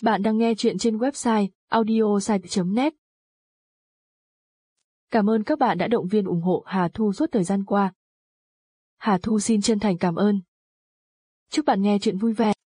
Bạn đang nghe chuyện trên website audiosite.net. Cảm ơn các bạn đã động viên ủng hộ Hà Thu suốt thời gian qua. Hà Thu xin chân thành cảm ơn. Chúc bạn nghe chuyện vui vẻ.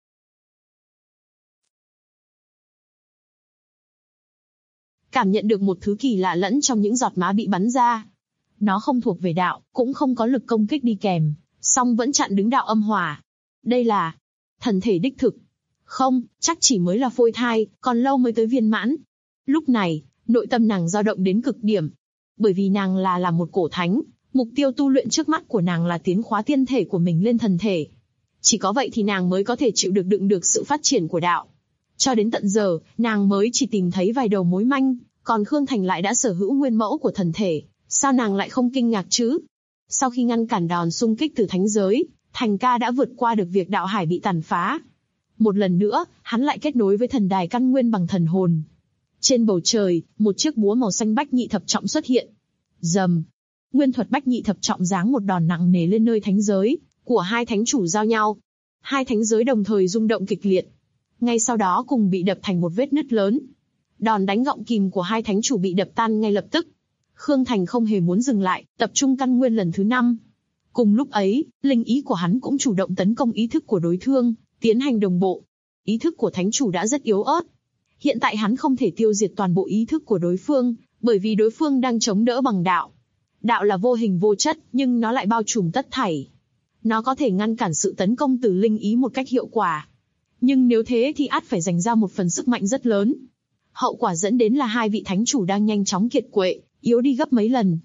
Cảm nhận được một thứ kỳ lạ lẫn trong những giọt máu bị bắn ra. Nó không thuộc về đạo, cũng không có lực công kích đi kèm, song vẫn chặn đứng đạo âm hỏa. Đây là thần thể đích thực. Không, chắc chỉ mới là phôi thai, còn lâu mới tới viên mãn. Lúc này, nội tâm nàng dao động đến cực điểm. Bởi vì nàng là một cổ thánh, mục tiêu tu luyện trước mắt của nàng là tiến khóa tiên thể của mình lên thần thể. Chỉ có vậy thì nàng mới có thể chịu đựng được sự phát triển của đạo. Cho đến tận giờ, nàng mới chỉ tìm thấy vài đầu mối manh, còn Khương Thành lại đã sở hữu nguyên mẫu của thần thể, sao nàng lại không kinh ngạc chứ? Sau khi ngăn cản đòn xung kích từ thánh giới, Thành ca đã vượt qua được việc đạo hải bị tàn phá. Một lần nữa, hắn lại kết nối với thần đài căn nguyên bằng thần hồn. Trên bầu trời, một chiếc búa màu xanh bách nhị thập trọng xuất hiện. Rầm. Nguyên thuật bách nhị thập trọng giáng một đòn nặng nề lên nơi thánh giới của hai thánh chủ giao nhau. Hai thánh giới đồng thời rung động kịch liệt. Ngay sau đó cùng bị đập thành một vết nứt lớn. Đòn đánh gọng kìm của hai thánh chủ bị đập tan ngay lập tức. Khương Thành không hề muốn dừng lại, tập trung căn nguyên lần thứ 5. Cùng lúc ấy, linh ý của hắn cũng chủ động tấn công ý thức của đối phương, tiến hành đồng bộ. Ý thức của thánh chủ đã rất yếu ớt. Hiện tại hắn không thể tiêu diệt toàn bộ ý thức của đối phương, bởi vì đối phương đang chống đỡ bằng đạo. Đạo là vô hình vô chất, nhưng nó lại bao trùm tất thảy. Nó có thể ngăn cản sự tấn công từ linh ý một cách hiệu quả. Nhưng nếu thế thì ắt phải dành ra một phần sức mạnh rất lớn. Hậu quả dẫn đến là hai vị thánh chủ đang nhanh chóng kiệt quệ, yếu đi gấp mấy lần.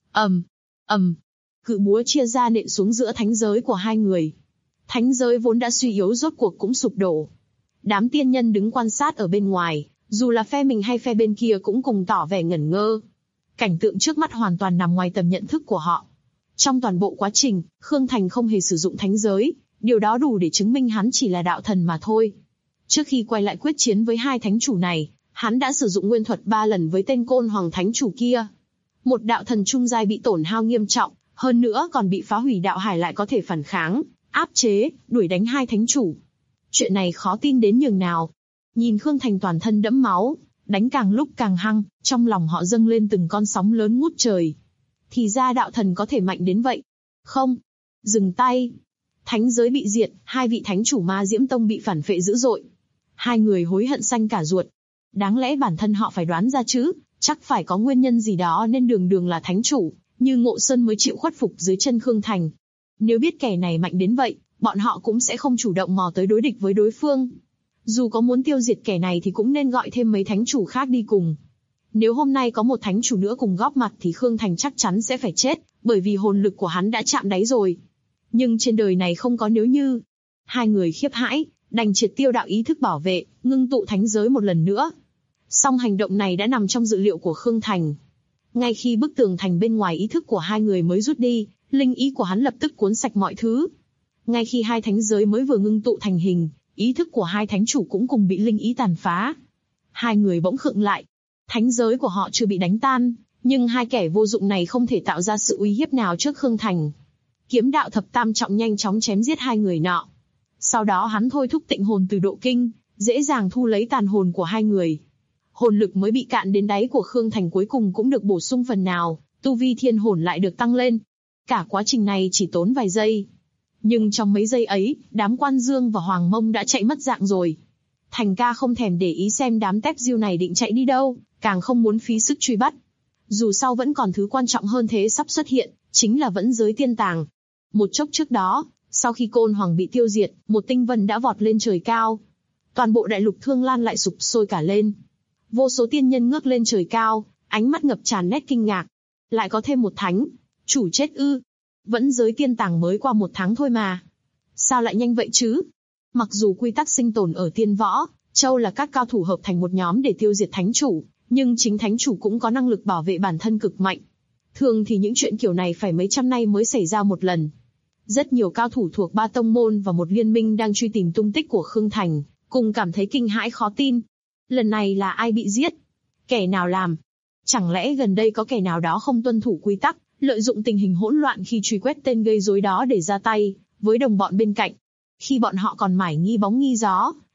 Cự búa chia ra nện xuống giữa thánh giới của hai người. Thánh giới vốn đã suy yếu rốt cuộc cũng sụp đổ. Đám tiên nhân đứng quan sát ở bên ngoài, dù là phe mình hay phe bên kia cũng cùng tỏ vẻ ngẩn ngơ. Cảnh tượng trước mắt hoàn toàn nằm ngoài tầm nhận thức của họ. Trong toàn bộ quá trình, Khương Thành không hề sử dụng thánh giới, điều đó đủ để chứng minh hắn chỉ là đạo thần mà thôi. Trước khi quay lại quyết chiến với hai thánh chủ này, hắn đã sử dụng nguyên thuật 3 lần với tên Côn Hoàng thánh chủ kia. Một đạo thần trung giai bị tổn hao nghiêm trọng, hơn nữa còn bị phá hủy đạo hải lại có thể phản kháng, áp chế, đuổi đánh hai thánh chủ. Chuyện này khó tin đến nhường nào. Nhìn Khương Thành toàn thân đẫm máu, đánh càng lúc càng hăng, trong lòng họ dâng lên từng con sóng lớn ngút trời. Thì ra đạo thần có thể mạnh đến vậy. Không. Dừng tay. Thánh giới bị diệt, hai vị thánh chủ Ma Diễm Tông bị phản phệ dữ dội. Hai người hối hận xanh cả ruột. Đáng lẽ bản thân họ phải đoán ra chứ, chắc phải có nguyên nhân gì đó nên đường là thánh chủ, như Ngộ Sơn mới chịu khuất phục dưới chân Khương Thành. Nếu biết kẻ này mạnh đến vậy, bọn họ cũng sẽ không chủ động mò tới đối địch với đối phương. Dù có muốn tiêu diệt kẻ này thì cũng nên gọi thêm mấy thánh chủ khác đi cùng. Nếu hôm nay có một thánh chủ nữa cùng góp mặt thì Khương Thành chắc chắn sẽ phải chết, bởi vì hồn lực của hắn đã chạm đáy rồi. Nhưng trên đời này không có nếu như. Hai người khiếp hãi, đành triệt tiêu đạo ý thức bảo vệ, ngưng tụ thánh giới một lần nữa. Song hành động này đã nằm trong dự liệu của Khương Thành. Ngay khi bức tường thành bên ngoài ý thức của hai người mới rút đi, linh ý của hắn lập tức cuốn sạch mọi thứ. Ngay khi hai thánh giới mới vừa ngưng tụ thành hình, ý thức của hai thánh chủ cũng cùng bị linh ý tàn phá. Hai người bỗng khựng lại. Thánh giới của họ chưa bị đánh tan, nhưng hai kẻ vô dụng này không thể tạo ra sự uy hiếp nào trước Khương Thành. Kiếm đạo thập tam trọng nhanh chóng chém giết hai người nọ. Sau đó hắn thôi thúc tịnh hồn từ độ kinh, dễ dàng thu lấy tàn hồn của hai người. Hồn lực mới bị cạn đến đáy của Khương Thành cuối cùng cũng được bổ sung phần nào, tu vi thiên hồn lại được tăng lên. Cả quá trình này chỉ tốn vài giây. Nhưng trong mấy giây ấy, đám Quan Dương và Hoàng Mông đã chạy mất dạng rồi. Thành ca không thèm để ý xem đám tép diêu này định chạy đi đâu, càng không muốn phí sức truy bắt. Dù sau vẫn còn thứ quan trọng hơn thế sắp xuất hiện, chính là vẫn giới tiên tàng. Một chốc trước đó, sau khi Côn Hoàng bị tiêu diệt, một tinh vân đã vọt lên trời cao. Toàn bộ đại lục Thương Lan lại sụp sôi cả lên. Vô số tiên nhân ngước lên trời cao, ánh mắt ngập tràn nét kinh ngạc. Lại có thêm một thánh chủ chết ư? Vẫn giới tiên tàng mới qua 1 tháng thôi mà. Sao lại nhanh vậy chứ? Mặc dù quy tắc sinh tồn ở Tiên Võ Châu là các cao thủ hợp thành một nhóm để tiêu diệt thánh chủ, nhưng chính thánh chủ cũng có năng lực bảo vệ bản thân cực mạnh. Thường thì những chuyện kiểu này phải mấy trăm năm mới xảy ra một lần. Rất nhiều cao thủ thuộc 3 tông môn và một liên minh đang truy tìm tung tích của Khương Thành, cùng cảm thấy kinh hãi khó tin. Lần này là ai bị giết? Kẻ nào làm? Chẳng lẽ gần đây có kẻ nào đó không tuân thủ quy tắc, lợi dụng tình hình hỗn loạn khi truy quét tên gây rối đó để ra tay với đồng bọn bên cạnh? Khi bọn họ còn mải nghi bóng nghi gió,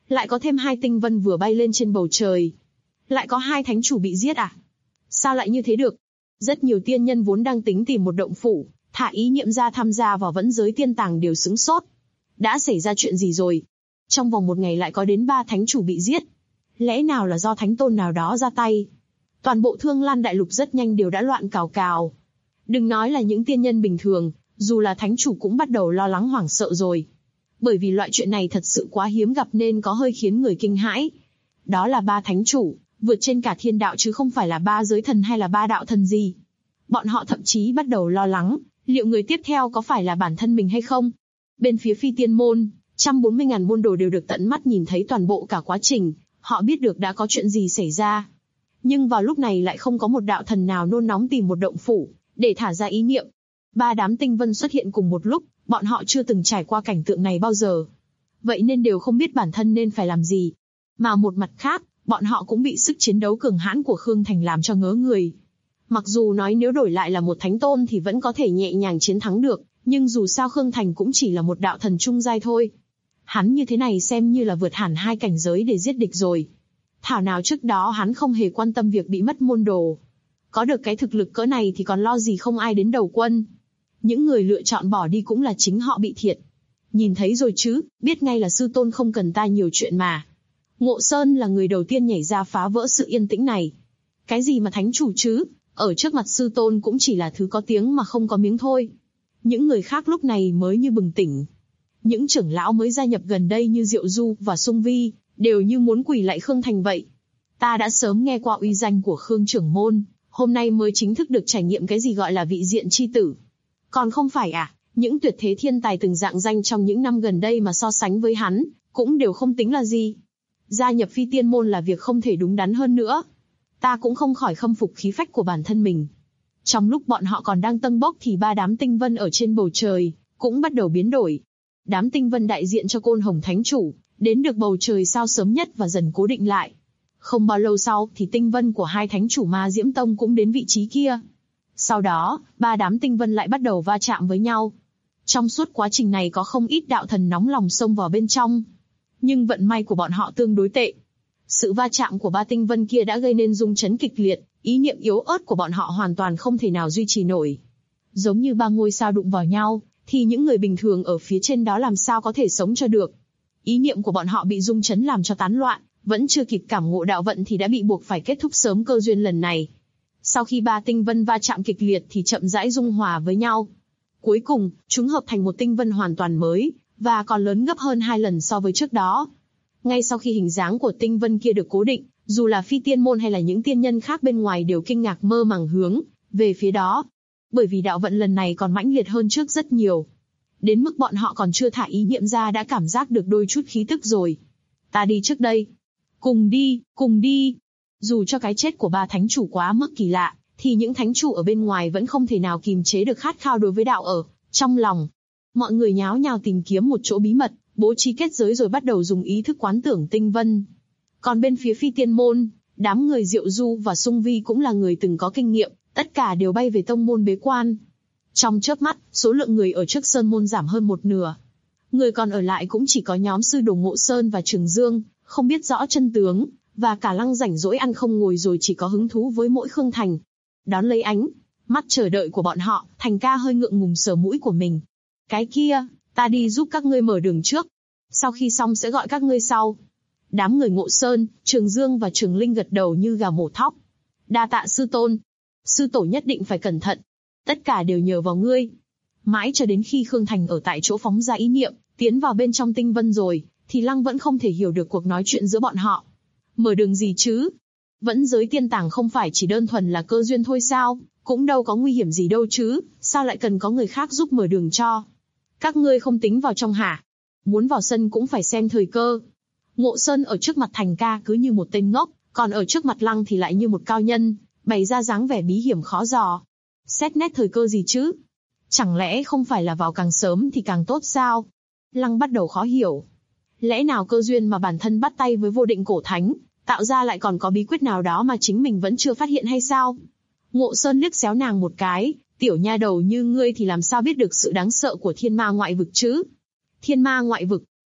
Lại có thêm 2 tinh vân vừa bay lên trên bầu trời. Lại có 2 thánh chủ bị giết à? Sao lại như thế được? Rất nhiều tiên nhân vốn đang tính tìm một động phủ, thả ý niệm ra tham gia vào vẫn giới tiên tàng đều sững sốt. Đã xảy ra chuyện gì rồi? Trong vòng 1 ngày lại có đến 3 thánh chủ bị giết. Lẽ nào là do thánh tôn nào đó ra tay? Toàn bộ Thương Lan Đại Lục rất nhanh đều đã loạn cào cào. Đừng nói là những tiên nhân bình thường, dù là thánh chủ cũng bắt đầu lo lắng hoảng sợ rồi. Bởi vì loại chuyện này thật sự quá hiếm gặp nên có hơi khiến người kinh hãi. Đó là 3 thánh chủ, vượt trên cả thiên đạo chứ không phải là 3 giới thần hay là 3 đạo thần gì. Bọn họ thậm chí bắt đầu lo lắng, liệu người tiếp theo có phải là bản thân mình hay không? Bên phía Phi Tiên Môn, 140.000 môn đồ đều được tận mắt nhìn thấy toàn bộ cả quá trình, họ biết được đã có chuyện gì xảy ra. Nhưng vào lúc này lại không có một đạo thần nào nôn nóng tìm một động phủ, để thả ra ý niệm. 3 đám tinh vân xuất hiện cùng một lúc, bọn họ chưa từng trải qua cảnh tượng này bao giờ. Vậy nên đều không biết bản thân nên phải làm gì. Mà một mặt khác, bọn họ cũng bị sức chiến đấu cường hãn của Khương Thành làm cho ngớ người. Mặc dù nói nếu đổi lại là một thánh tôn thì vẫn có thể nhẹ nhàng chiến thắng được, nhưng dù sao Khương Thành cũng chỉ là một đạo thần trung giai thôi. Hắn như thế này xem như là vượt hẳn 2 cảnh giới để giết địch rồi. Thảo nào trước đó hắn không hề quan tâm việc bị mất môn đồ. Có được cái thực lực cỡ này thì còn lo gì không ai đến đầu quân. Những người lựa chọn bỏ đi cũng là chính họ bị thiệt. Nhìn thấy rồi chứ, biết ngay là sư tôn không cần ta nhiều chuyện mà. Ngộ Sơn là người đầu tiên nhảy ra phá vỡ sự yên tĩnh này. Cái gì mà thánh chủ chứ, ở trước mặt sư tôn cũng chỉ là thứ có tiếng mà không có miếng thôi. Những người khác lúc này mới như bừng tỉnh. Những trưởng lão mới gia nhập gần đây như Diệu Du và Sung Vi, đều như muốn quỳ lạy Khương Thành vậy. Ta đã sớm nghe qua uy danh của Khương trưởng môn, hôm nay mới chính thức được trải nghiệm cái gì gọi là vị diện chi tử. Còn không phải à, những tuyệt thế thiên tài từng rạng danh trong những năm gần đây mà so sánh với hắn, cũng đều không tính là gì. Gia nhập Phi Tiên Môn là việc không thể đúng đắn hơn nữa. Ta cũng không khỏi khâm phục khí phách của bản thân mình. Trong lúc bọn họ còn đang tâng bốc thì 3 đám tinh vân ở trên bầu trời cũng bắt đầu biến đổi. Đám tinh vân đại diện cho Côn Hồng Thánh Chủ, đến được bầu trời sao sớm nhất và dần cố định lại. Không bao lâu sau thì tinh vân của 2 thánh chủ Ma Diễm Tông cũng đến vị trí kia. Sau đó, 3 đám tinh vân lại bắt đầu va chạm với nhau. Trong suốt quá trình này có không ít đạo thần nóng lòng xông vào bên trong. Nhưng vận may của bọn họ tương đối tệ. Sự va chạm của 3 tinh vân kia đã gây nên rung chấn kịch liệt, ý niệm yếu ớt của bọn họ hoàn toàn không thể nào duy trì nổi. Giống như 3 ngôi sao đụng vào nhau, thì những người bình thường ở phía trên đó làm sao có thể sống cho được. Ý niệm của bọn họ bị rung chấn làm cho tán loạn, vẫn chưa kịp cảm ngộ đạo vận thì đã bị buộc phải kết thúc sớm cơ duyên lần này. Sau khi 3 tinh vân va chạm kịch liệt thì chậm rãi dung hòa với nhau. Cuối cùng, chúng hợp thành một tinh vân hoàn toàn mới, và còn lớn gấp hơn 2 lần so với trước đó. Ngay sau khi hình dáng của tinh vân kia được cố định, dù là Phi Tiên Môn hay là những tiên nhân khác bên ngoài đều kinh ngạc mơ màng hướng về phía đó. Bởi vì đạo vận lần này còn mãnh liệt hơn trước rất nhiều. Đến mức bọn họ còn chưa thả ý niệm ra đã cảm giác được đôi chút khí tức rồi. Ta đi trước đây. Cùng đi, cùng đi. Dù cho cái chết của 3 thánh chủ quá mức kỳ lạ, thì những thánh chủ ở bên ngoài vẫn không thể nào kìm chế được khát khao đối với đạo ở trong lòng. Mọi người nháo nhào tìm kiếm một chỗ bí mật, bố trí kết giới rồi bắt đầu dùng ý thức quán tưởng tinh vân. Còn bên phía Phi Tiên Môn, đám người Diệu Du và Sung Vi cũng là người từng có kinh nghiệm, tất cả đều bay về tông môn bế quan. Trong chớp mắt, số lượng người ở trước sơn môn giảm hơn 1/2. Người còn ở lại cũng chỉ có nhóm sư đồ Ngộ Sơn và Trường Dương, không biết rõ chân tướng, và cả Lăng rảnh rỗi ăn không ngồi rồi chỉ có hứng thú với mỗi Khương Thành. Đón lấy ánh mắt chờ đợi của bọn họ, Thành ca hơi ngượng ngùng sờ mũi của mình. Cái kia, ta đi giúp các ngươi mở đường trước. Sau khi xong sẽ gọi các ngươi sau. Đám người Ngộ Sơn, Trường Dương và Trường Linh gật đầu như gà mổ thóc. Đa tạ sư tôn. Sư tổ nhất định phải cẩn thận. Tất cả đều nhờ vào ngươi. Mãi cho đến khi Khương Thành ở tại chỗ phóng ra ý niệm, tiến vào bên trong tinh vân rồi, thì Lăng vẫn không thể hiểu được cuộc nói chuyện giữa bọn họ. Mở đường gì chứ? Vẫn giới tiên tàng không phải chỉ đơn thuần là cơ duyên thôi sao? Cũng đâu có nguy hiểm gì đâu chứ, sao lại cần có người khác giúp mở đường cho? Các ngươi không tính vào trong hả? Muốn vào sân cũng phải xem thời cơ. Ngộ Sơn ở trước mặt Thành ca cứ như một tên ngốc, còn ở trước mặt Lăng thì lại như một cao nhân, bày ra dáng vẻ bí hiểm khó dò. Xét nét thời cơ gì chứ? Chẳng lẽ không phải là vào càng sớm thì càng tốt sao? Lăng bắt đầu khó hiểu. Lẽ nào cơ duyên mà bản thân bắt tay với vô định cổ thánh, tạo ra lại còn có bí quyết nào đó mà chính mình vẫn chưa phát hiện hay sao? Ngộ Sơn liếc xéo nàng một cái, tiểu nha đầu như ngươi thì làm sao biết được sự đáng sợ của thiên ma ngoại vực chứ? Thiên ma ngoại vực?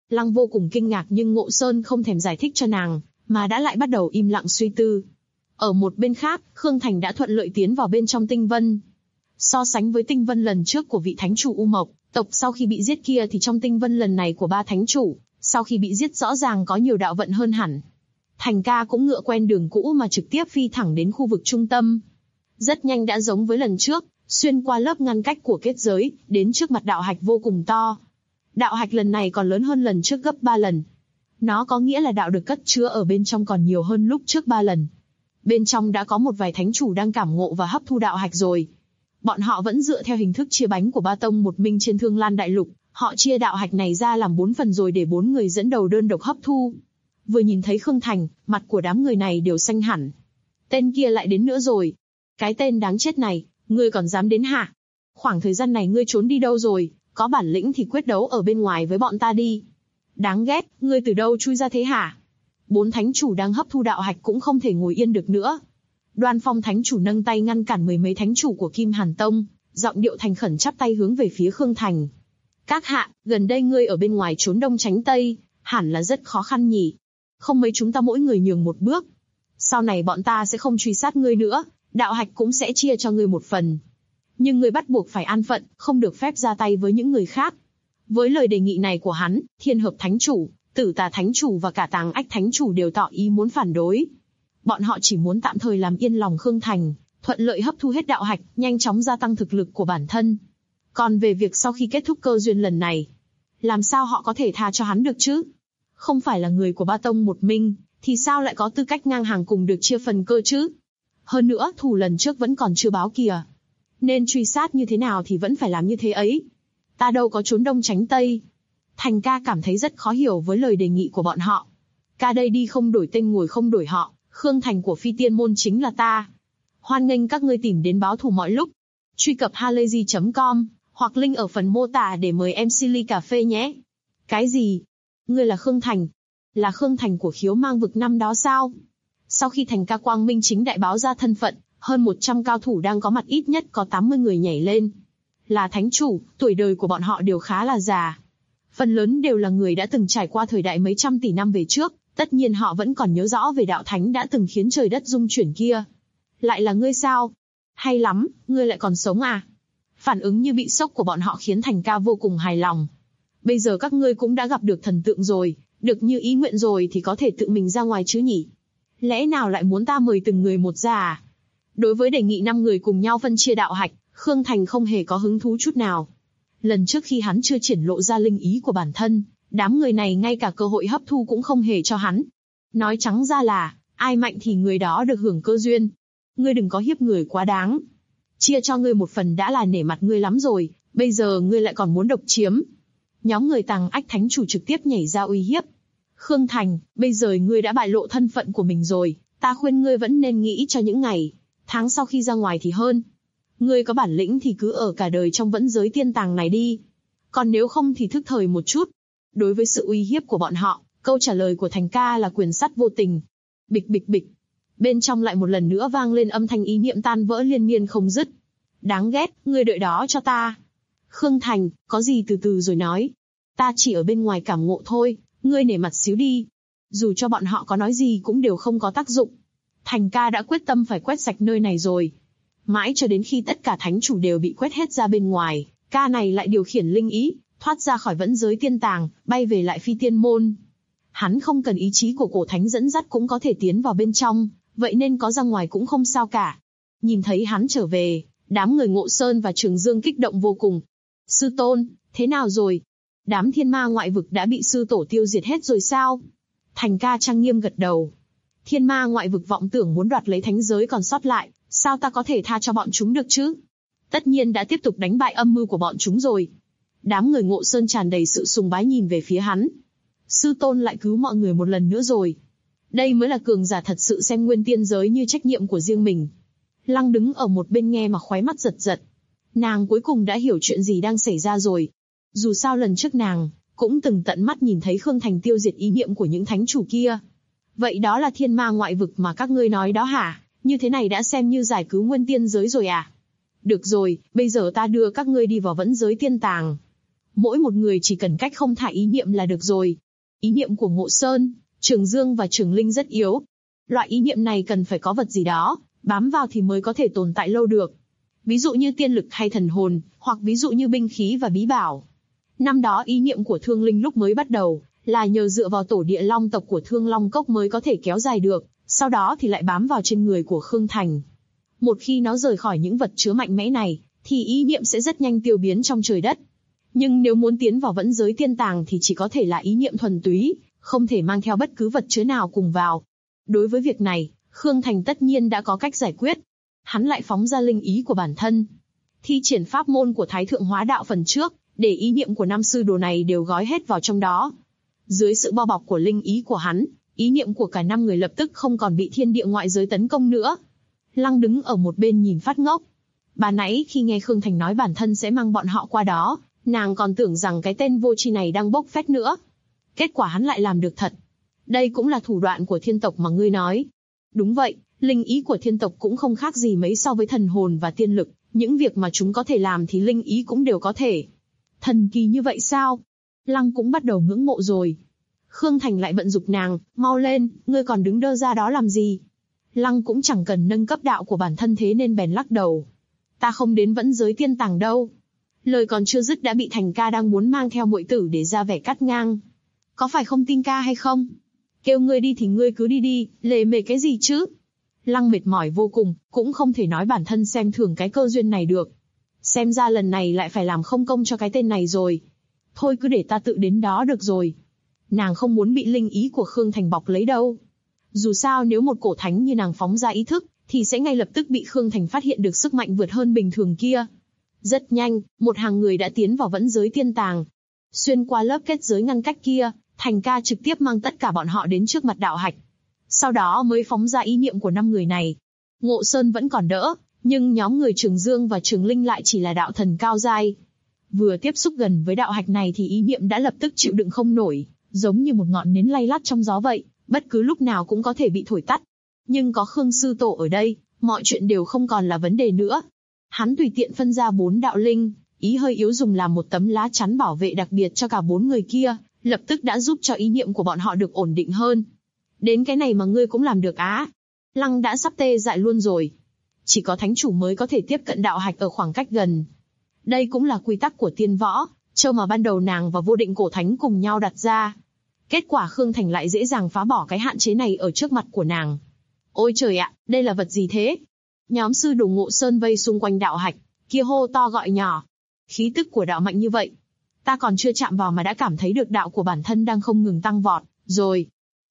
Lăng vô cùng kinh ngạc nhưng Ngộ Sơn không thèm giải thích cho nàng, mà đã lại bắt đầu im lặng suy tư. Ở một bên khác, Khương Thành đã thuận lợi tiến vào bên trong tinh vân. So sánh với tinh vân lần trước của vị thánh chủ U Mộc tộc sau khi bị giết kia thì trong tinh vân lần này của ba thánh chủ, sau khi bị giết rõ ràng có nhiều đạo vận hơn hẳn. Thành ca cũng ngựa quen đường cũ mà trực tiếp phi thẳng đến khu vực trung tâm. Rất nhanh đã giống với lần trước, xuyên qua lớp ngăn cách của kết giới, đến trước mặt đạo hạch vô cùng to. Đạo hạch lần này còn lớn hơn lần trước gấp 3 lần. Nó có nghĩa là đạo được cất chứa ở bên trong còn nhiều hơn lúc trước 3 lần. Bên trong đã có một vài thánh chủ đang cảm ngộ và hấp thu đạo hạch rồi. Bọn họ vẫn dựa theo hình thức chia bánh của ba tông một minh trên Thương Lan Đại Lục, họ chia đạo hạch này ra làm 4 phần rồi để 4 người dẫn đầu đơn độc hấp thu. Vừa nhìn thấy Khương Thành, mặt của đám người này đều xanh hẳn. Tên kia lại đến nữa rồi. Cái tên đáng chết này, ngươi còn dám đến hả? Khoảng thời gian này ngươi trốn đi đâu rồi? Có bản lĩnh thì quyết đấu ở bên ngoài với bọn ta đi. Đáng ghét, ngươi từ đâu chui ra thế hả? 4 thánh chủ đang hấp thu đạo hạch cũng không thể ngồi yên được nữa. Đoan Phong thánh chủ nâng tay ngăn cản mười mấy thánh chủ của Kim Hàn Tông, giọng điệu thành khẩn chắp tay hướng về phía Khương Thành. Các hạ, gần đây ngươi ở bên ngoài trốn đông tránh tây, hẳn là rất khó khăn nhỉ? Không mấy chúng ta mỗi người nhường một bước. Sau này bọn ta sẽ không truy sát ngươi nữa, đạo hạch cũng sẽ chia cho ngươi một phần. Nhưng ngươi bắt buộc phải an phận, không được phép ra tay với những người khác. Với lời đề nghị này của hắn, Thiên Hợp Thánh Chủ, Tử Tà Thánh Chủ và cả Tàng Ách Thánh Chủ đều tỏ ý muốn phản đối. Bọn họ chỉ muốn tạm thời làm yên lòng Khương Thành, thuận lợi hấp thu hết đạo hạch, nhanh chóng gia tăng thực lực của bản thân. Còn về việc sau khi kết thúc cơ duyên lần này, làm sao họ có thể tha cho hắn được chứ? Không phải là người của ba tông một minh, thì sao lại có tư cách ngang hàng cùng được chia phần cơ chứ? Hơn nữa, thù lần trước vẫn còn chưa báo kìa. Nên truy sát như thế nào thì vẫn phải làm như thế ấy. Ta đâu có trốn đông tránh tây. Thành ca cảm thấy rất khó hiểu với lời đề nghị của bọn họ. Ca đây đi không đổi tên ngồi không đổi họ, Khương Thành của Phi Tiên Môn chính là ta. Hoan nghênh các ngươi tìm đến báo thù mọi lúc. Truy cập halayzi.com, hoặc link ở phần mô tả để mời MC ly cà phê nhé. Cái gì? Ngươi là Khương Thành? Là Khương Thành của Khiếu Mang Vực năm đó sao? Sau khi Thành ca quang minh chính đại báo ra thân phận, hơn 100 cao thủ đang có mặt ít nhất có 80 người nhảy lên. Là thánh chủ, tuổi đời của bọn họ đều khá là già. Phần lớn đều là người đã từng trải qua thời đại mấy trăm tỷ năm về trước, tất nhiên họ vẫn còn nhớ rõ về đạo thánh đã từng khiến trời đất rung chuyển kia. Lại là ngươi sao? Hay lắm, ngươi lại còn sống à? Phản ứng như bị sốc của bọn họ khiến Thành ca vô cùng hài lòng. Bây giờ các ngươi cũng đã gặp được thần tượng rồi, được như ý nguyện rồi thì có thể tự mình ra ngoài chứ nhỉ? Lẽ nào lại muốn ta mời từng người một ra à? Đối với đề nghị 5 người cùng nhau phân chia đạo hạch, Khương Thành không hề có hứng thú chút nào. Lần trước khi hắn chưa triển lộ ra linh ý của bản thân, đám người này ngay cả cơ hội hấp thu cũng không hề cho hắn. Nói trắng ra là, ai mạnh thì người đó được hưởng cơ duyên. Ngươi đừng có hiếp người quá đáng. Chia cho ngươi một phần đã là nể mặt ngươi lắm rồi, bây giờ ngươi lại còn muốn độc chiếm. Nhóm người Tàng Ách Thánh Chủ trực tiếp nhảy ra uy hiếp. Khương Thành, bây giờ ngươi đã bại lộ thân phận của mình rồi, ta khuyên ngươi vẫn nên nghĩ cho những ngày, tháng sau khi ra ngoài thì hơn. Ngươi có bản lĩnh thì cứ ở cả đời trong vẫn giới tiên tàng này đi. Còn nếu không thì thức thời một chút. Đối với sự uy hiếp của bọn họ, câu trả lời của Thành ca là quyền sắt vô tình. Bịch bịch bịch. Bên trong lại một lần nữa vang lên âm thanh ý niệm tan vỡ liên miên không dứt. Đáng ghét, ngươi đợi đó cho ta. Khương Thành, có gì từ từ rồi nói. Ta chỉ ở bên ngoài cảm ngộ thôi, ngươi nể mặt xíu đi. Dù cho bọn họ có nói gì cũng đều không có tác dụng. Thành ca đã quyết tâm phải quét sạch nơi này rồi. Mãi cho đến khi tất cả thánh chủ đều bị quét hết ra bên ngoài, ca này lại điều khiển linh ý, thoát ra khỏi vẫn giới tiên tàng, bay về lại Phi Tiên Môn. Hắn không cần ý chí của cổ thánh dẫn dắt cũng có thể tiến vào bên trong, vậy nên có ra ngoài cũng không sao cả. Nhìn thấy hắn trở về, đám người Ngộ Sơn và Trường Dương kích động vô cùng. Sư tôn, thế nào rồi? Đám thiên ma ngoại vực đã bị sư tổ tiêu diệt hết rồi sao? Thành ca trang nghiêm gật đầu. Thiên ma ngoại vực vọng tưởng muốn đoạt lấy thánh giới còn sót lại, sao ta có thể tha cho bọn chúng được chứ? Tất nhiên đã tiếp tục đánh bại âm mưu của bọn chúng rồi. Đám người Ngộ Sơn tràn đầy sự sùng bái nhìn về phía hắn. Sư tôn lại cứu mọi người một lần nữa rồi. Đây mới là cường giả thật sự xem nguyên tiên giới như trách nhiệm của riêng mình. Lăng đứng ở một bên nghe mà khóe mắt giật giật. Nàng cuối cùng đã hiểu chuyện gì đang xảy ra rồi. Dù sao lần trước nàng cũng từng tận mắt nhìn thấy Khương Thành tiêu diệt ý niệm của những thánh chủ kia. Vậy đó là thiên ma ngoại vực mà các ngươi nói đó hả? Như thế này đã xem như giải cứu nguyên tiên giới rồi à? Được rồi, bây giờ ta đưa các ngươi đi vào vẫn giới tiên tàng. mỗi một người chỉ cần cách không thả ý niệm là được rồi. Ý niệm của Ngộ Sơn, Trường Dương và Trường Linh rất yếu. Loại ý niệm này cần phải có vật gì đó bám vào thì mới có thể tồn tại lâu được. Ví dụ như tiên lực hay thần hồn, hoặc ví dụ như binh khí và bí bảo. Năm đó ý niệm của Thương Linh lúc mới bắt đầu là nhờ dựa vào tổ địa long tộc của Thương Long Cốc mới có thể kéo dài được, sau đó thì lại bám vào trên người của Khương Thành. Một khi nó rời khỏi những vật chứa mạnh mẽ này, thì ý niệm sẽ rất nhanh tiêu biến trong trời đất. Nhưng nếu muốn tiến vào vẫn giới tiên tàng thì chỉ có thể là ý niệm thuần túy, không thể mang theo bất cứ vật chứa nào cùng vào. Đối với việc này, Khương Thành tất nhiên đã có cách giải quyết. Hắn lại phóng ra linh ý của bản thân, thi triển pháp môn của Thái Thượng Hóa Đạo phần trước, để ý niệm của năm sư đồ này đều gói hết vào trong đó. Dưới sự bao bọc của linh ý của hắn, ý niệm của cả năm người lập tức không còn bị thiên địa ngoại giới tấn công nữa. Lăng đứng ở một bên nhìn phát ngốc. Bà nãy khi nghe Khương Thành nói bản thân sẽ mang bọn họ qua đó, nàng còn tưởng rằng cái tên vô tri này đang bốc phét nữa. Kết quả hắn lại làm được thật. Đây cũng là thủ đoạn của thiên tộc mà ngươi nói. Đúng vậy, linh ý của thiên tộc cũng không khác gì mấy so với thần hồn và tiên lực. Những việc mà chúng có thể làm thì linh ý cũng đều có thể. Thần kỳ như vậy sao? Lăng cũng bắt đầu ngưỡng mộ rồi. Khương Thành lại vận dục nàng, mau lên, ngươi còn đứng đơ ra đó làm gì? Lăng cũng chẳng cần nâng cấp đạo của bản thân thế nên bèn lắc đầu. Ta không đến vẫn giới tiên tàng đâu. Lời còn chưa dứt đã bị Thành ca đang muốn mang theo muội tử để ra vẻ cắt ngang. Có phải không tin ca hay không? Kêu ngươi đi thì ngươi cứ đi đi, lề mề cái gì chứ? Lăng mệt mỏi vô cùng, cũng không thể nói bản thân xem thường cái cơ duyên này được. Xem ra lần này lại phải làm không công cho cái tên này rồi. Thôi cứ để ta tự đến đó được rồi. Nàng không muốn bị linh ý của Khương Thành bọc lấy đâu. Dù sao nếu một cổ thánh như nàng phóng ra ý thức, thì sẽ ngay lập tức bị Khương Thành phát hiện được sức mạnh vượt hơn bình thường kia. Rất nhanh, một hàng người đã tiến vào vẫn giới tiên tàng. Xuyên qua lớp kết giới ngăn cách kia, Thành ca trực tiếp mang tất cả bọn họ đến trước mặt đạo hạch. Sau đó mới phóng ra ý niệm của 5 người này. Ngộ Sơn vẫn còn đỡ, nhưng nhóm người Trường Dương và Trường Linh lại chỉ là đạo thần cao giai. Vừa tiếp xúc gần với đạo hạch này thì ý niệm đã lập tức chịu đựng không nổi, giống như một ngọn nến lay lắt trong gió vậy, bất cứ lúc nào cũng có thể bị thổi tắt. Nhưng có Khương sư tổ ở đây, mọi chuyện đều không còn là vấn đề nữa. Hắn tùy tiện phân ra 4 đạo linh, ý hơi yếu dùng làm một tấm lá chắn bảo vệ đặc biệt cho cả 4 người kia, lập tức đã giúp cho ý niệm của bọn họ được ổn định hơn. Đến cái này mà ngươi cũng làm được á? Lăng đã sắp tê dại luôn rồi. Chỉ có thánh chủ mới có thể tiếp cận đạo hạch ở khoảng cách gần. Đây cũng là quy tắc của tiên võ, châu mà ban đầu nàng và vô định cổ thánh cùng nhau đặt ra. Kết quả Khương Thành lại dễ dàng phá bỏ cái hạn chế này ở trước mặt của nàng. Ôi trời ạ, đây là vật gì thế? Nhóm sư đồ Ngộ Sơn vây xung quanh đạo hạch, kia hô to gọi nhỏ. Khí tức của đạo mạnh như vậy. Ta còn chưa chạm vào mà đã cảm thấy được đạo của bản thân đang không ngừng tăng vọt, rồi.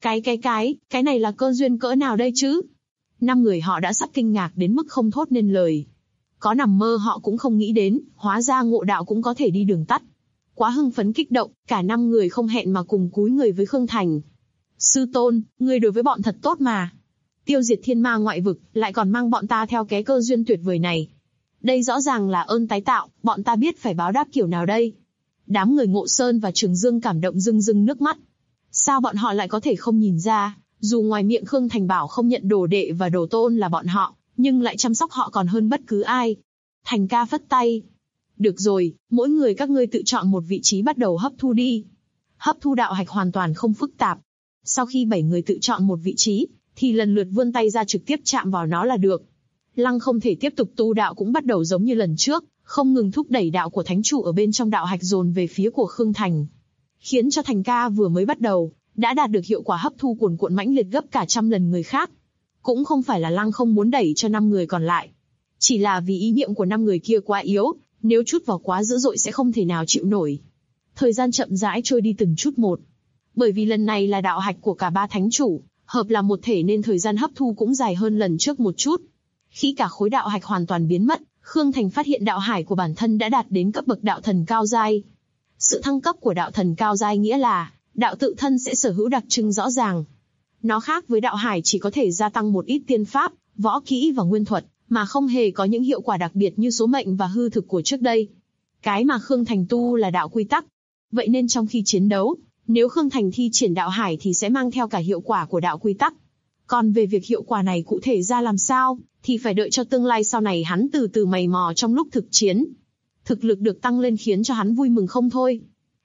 Cái này là cơ duyên cỡ nào đây chứ? 5 người họ đã sắp kinh ngạc đến mức không thốt nên lời. Có nằm mơ họ cũng không nghĩ đến, hóa ra ngộ đạo cũng có thể đi đường tắt. Quá hưng phấn kích động, cả 5 người không hẹn mà cùng cúi người với Khương Thành. Sư tôn, ngươi đối với bọn thật tốt mà. Tiêu diệt thiên ma ngoại vực, lại còn mang bọn ta theo cái cơ duyên tuyệt vời này. Đây rõ ràng là ơn tái tạo, bọn ta biết phải báo đáp kiểu nào đây? Đám người Ngộ Sơn và Trường Dương cảm động rưng rưng nước mắt. Sao bọn họ lại có thể không nhìn ra, dù ngoài miệng Khương Thành bảo không nhận đồ đệ và đồ tôn là bọn họ, nhưng lại chăm sóc họ còn hơn bất cứ ai. Thành ca phất tay. Được rồi, mỗi người các ngươi tự chọn một vị trí bắt đầu hấp thu đi. Hấp thu đạo hạch hoàn toàn không phức tạp. Sau khi 7 người tự chọn một vị trí, thì lần lượt vươn tay ra trực tiếp chạm vào nó là được. Lăng không thể tiếp tục tu đạo cũng bắt đầu giống như lần trước, không ngừng thúc đẩy đạo của thánh chủ ở bên trong đạo hạch dồn về phía của Khương Thành. Khiến cho Thành ca vừa mới bắt đầu, đã đạt được hiệu quả hấp thu cuồn cuộn mãnh liệt gấp cả trăm lần người khác. Cũng không phải là Lăng không muốn đẩy cho 5 người còn lại. Chỉ là vì ý niệm của 5 người kia quá yếu, nếu chút vào quá dữ dội sẽ không thể nào chịu nổi. Thời gian chậm rãi trôi đi từng chút một. Bởi vì lần này là đạo hạch của cả 3 thánh chủ, hợp là một thể nên thời gian hấp thu cũng dài hơn lần trước một chút. Khi cả khối đạo hạch hoàn toàn biến mất, Khương Thành phát hiện đạo hải của bản thân đã đạt đến cấp bậc đạo thần cao giai. Sự thăng cấp của đạo thần cao giai nghĩa là, đạo tự thân sẽ sở hữu đặc trưng rõ ràng. Nó khác với đạo hải chỉ có thể gia tăng một ít tiên pháp, võ kỹ và nguyên thuật, mà không hề có những hiệu quả đặc biệt như số mệnh và hư thực của trước đây. Cái mà Khương Thành tu là đạo quy tắc. Vậy nên trong khi chiến đấu, nếu Khương Thành thi triển đạo hải thì sẽ mang theo cả hiệu quả của đạo quy tắc. Còn về việc hiệu quả này cụ thể ra làm sao, thì phải đợi cho tương lai sau này hắn từ từ mày mò trong lúc thực chiến. Thực lực được tăng lên khiến cho hắn vui mừng không thôi.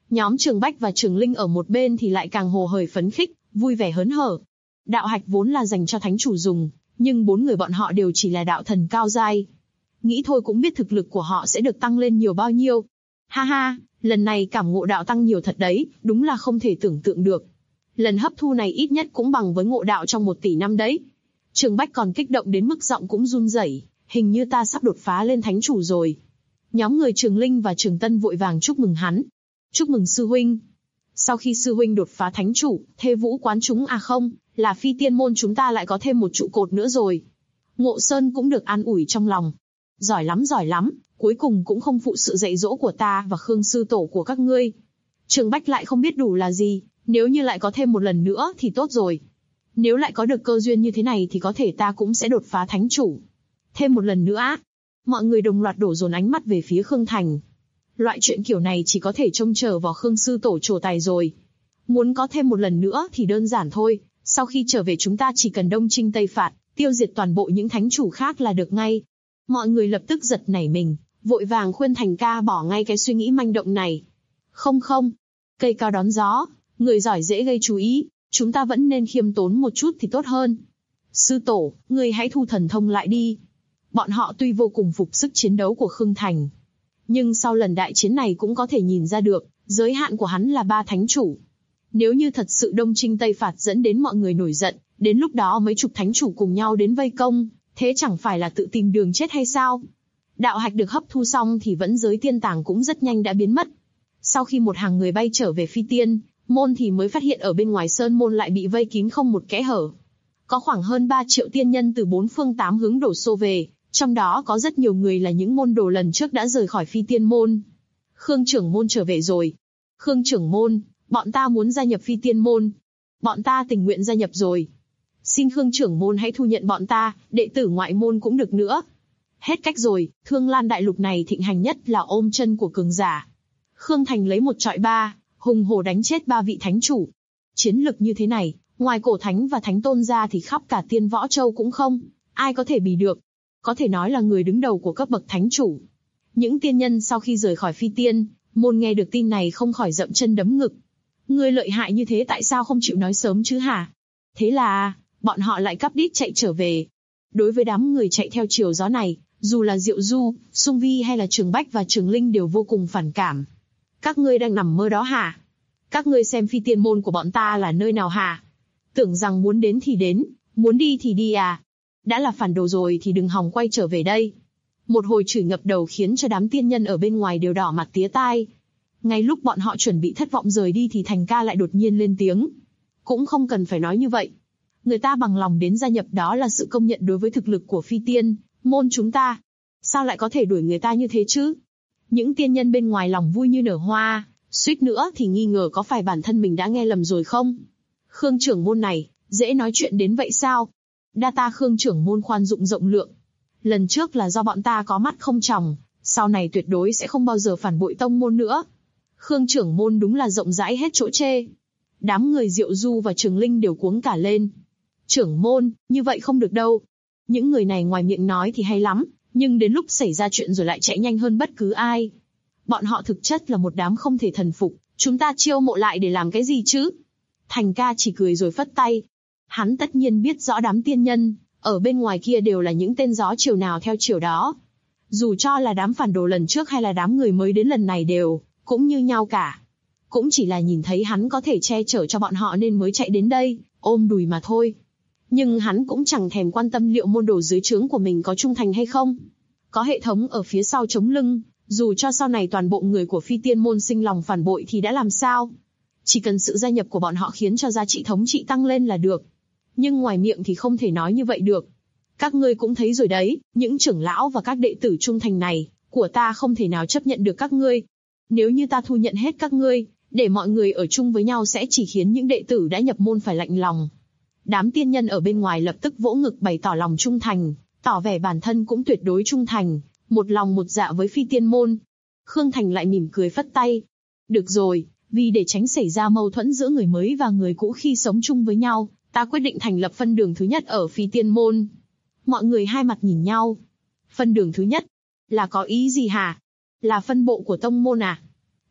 Nhóm Trường Bách và Trường Linh ở một bên thì lại càng hồ hởi phấn khích, vui vẻ hớn hở. Đạo hạch vốn là dành cho thánh chủ dùng, nhưng 4 người bọn họ đều chỉ là đạo thần cao giai. Nghĩ thôi cũng biết thực lực của họ sẽ được tăng lên nhiều bao nhiêu. Ha ha, lần này cảm ngộ đạo tăng nhiều thật đấy, đúng là không thể tưởng tượng được. Lần hấp thu này ít nhất cũng bằng với ngộ đạo trong 1 tỷ năm đấy. Trường Bách còn kích động đến mức giọng cũng run rẩy, hình như ta sắp đột phá lên thánh chủ rồi. Nhóm người Trường Linh và Trường Tân vội vàng chúc mừng hắn. Chúc mừng sư huynh. Sau khi sư huynh đột phá thánh chủ, Thê Vũ quán chúng không, là Phi Tiên môn chúng ta lại có thêm một trụ cột nữa rồi. Ngộ Sơn cũng được an ủi trong lòng. Giỏi lắm, cuối cùng cũng không phụ sự dạy dỗ của ta và Khương sư tổ của các ngươi. Trường Bách lại không biết đủ là gì, nếu như lại có thêm một lần nữa thì tốt rồi. Nếu lại có được cơ duyên như thế này thì có thể ta cũng sẽ đột phá thánh chủ. Thêm một lần nữa á. Mọi người đồng loạt đổ dồn ánh mắt về phía Khương Thành. Loại chuyện kiểu này chỉ có thể trông chờ vào Khương sư tổ trổ tài rồi. Muốn có thêm một lần nữa thì đơn giản thôi, sau khi trở về chúng ta chỉ cần đông trinh tây phạt, tiêu diệt toàn bộ những thánh chủ khác là được ngay. Mọi người lập tức giật nảy mình, vội vàng khuyên Thành ca bỏ ngay cái suy nghĩ manh động này. Không, cây cao đón gió, người giỏi dễ gây chú ý, chúng ta vẫn nên khiêm tốn một chút thì tốt hơn. Sư tổ, người hãy thu thần thông lại đi. Bọn họ tuy vô cùng phục sức chiến đấu của Khương Thành, nhưng sau lần đại chiến này cũng có thể nhìn ra được, giới hạn của hắn là 3 thánh chủ. Nếu như thật sự đông trinh tây phạt dẫn đến mọi người nổi giận, đến lúc đó mấy chục thánh chủ cùng nhau đến vây công, thế chẳng phải là tự tìm đường chết hay sao? Đạo hạch được hấp thu xong thì vẫn giới tiên tàng cũng rất nhanh đã biến mất. Sau khi một hàng người bay trở về Phi Tiên môn thì mới phát hiện ở bên ngoài sơn môn lại bị vây kín không một kẽ hở. Có khoảng hơn 3 triệu tiên nhân từ 4 phương 8 hướng đổ xô về, trong đó có rất nhiều người là những môn đồ lần trước đã rời khỏi Phi Tiên môn. Khương trưởng môn trở về rồi. Khương trưởng môn, bọn ta muốn gia nhập Phi Tiên môn. Bọn ta tình nguyện gia nhập rồi. Xin Khương trưởng môn hãy thu nhận bọn ta, đệ tử ngoại môn cũng được nữa. Hết cách rồi, Thương Lan đại lục này thịnh hành nhất là ôm chân của cường giả. Khương Thành lấy 1 chọi 3, hùng hổ đánh chết 3 vị thánh chủ. Chiến lực như thế này, ngoài cổ thánh và thánh tôn ra thì khắp cả Tiên Võ Châu cũng không ai có thể bì được. Có thể nói là người đứng đầu của cấp bậc thánh chủ. Những tiên nhân sau khi rời khỏi Phi Tiên môn nghe được tin này không khỏi dậm chân đấm ngực. Ngươi lợi hại như thế tại sao không chịu nói sớm chứ hả? Thế là bọn họ lại cắp đít chạy trở về. Đối với đám người chạy theo chiều gió này, dù là Diệu Du, Sung Vi hay là Trường Bách và Trường Linh đều vô cùng phản cảm. Các ngươi đang nằm mơ đó hả? Các ngươi xem Phi Tiên môn của bọn ta là nơi nào hả? Tưởng rằng muốn đến thì đến, muốn đi thì đi à? Đã là phản đồ rồi thì đừng hòng quay trở về đây. Một hồi chửi ngập đầu khiến cho đám tiên nhân ở bên ngoài đều đỏ mặt tía tai. Ngay lúc bọn họ chuẩn bị thất vọng rời đi thì Thành ca lại đột nhiên lên tiếng. Cũng không cần phải nói như vậy. Người ta bằng lòng đến gia nhập đó là sự công nhận đối với thực lực của Phi Tiên môn chúng ta. Sao lại có thể đuổi người ta như thế chứ? Những tiên nhân bên ngoài lòng vui như nở hoa, suýt nữa thì nghi ngờ có phải bản thân mình đã nghe lầm rồi không? Khương trưởng môn này, dễ nói chuyện đến vậy sao? Đa ta Khương trưởng môn khoan dụng rộng lượng. Lần trước là do bọn ta có mắt không tròng, sau này tuyệt đối sẽ không bao giờ phản bội tông môn nữa. Khương trưởng môn đúng là rộng rãi hết chỗ chê. Đám người Diệu Du và Trường Linh đều cuống cả lên. Trưởng môn, như vậy không được đâu. Những người này ngoài miệng nói thì hay lắm, nhưng đến lúc xảy ra chuyện rồi lại chạy nhanh hơn bất cứ ai. Bọn họ thực chất là một đám không thể thần phục, chúng ta chiêu mộ lại để làm cái gì chứ? Thành ca chỉ cười rồi phất tay. Hắn tất nhiên biết rõ đám tiên nhân ở bên ngoài kia đều là những tên gió chiều nào theo chiều đó. Dù cho là đám phản đồ lần trước hay là đám người mới đến lần này đều cũng như nhau cả. Cũng chỉ là nhìn thấy hắn có thể che chở cho bọn họ nên mới chạy đến đây, ôm đùi mà thôi. Nhưng hắn cũng chẳng thèm quan tâm liệu môn đồ dưới trướng của mình có trung thành hay không. Có hệ thống ở phía sau chống lưng, dù cho sau này toàn bộ người của Phi Tiên môn sinh lòng phản bội thì đã làm sao? Chỉ cần sự gia nhập của bọn họ khiến cho giá trị thống trị tăng lên là được. Nhưng ngoài miệng thì không thể nói như vậy được. Các ngươi cũng thấy rồi đấy, những trưởng lão và các đệ tử trung thành này của ta không thể nào chấp nhận được các ngươi. Nếu như ta thu nhận hết các ngươi, để mọi người ở chung với nhau sẽ chỉ khiến những đệ tử đã nhập môn phải lạnh lòng. Đám tiên nhân ở bên ngoài lập tức vỗ ngực bày tỏ lòng trung thành, tỏ vẻ bản thân cũng tuyệt đối trung thành, một lòng một dạ với Phi Tiên môn. Khương Thành lại mỉm cười phất tay. Được rồi, vì để tránh xảy ra mâu thuẫn giữa người mới và người cũ khi sống chung với nhau, ta quyết định thành lập phân đường thứ nhất ở Phi Tiên môn. Mọi người hai mặt nhìn nhau. Phân đường thứ nhất? Là có ý gì hả? Là phân bộ của tông môn à?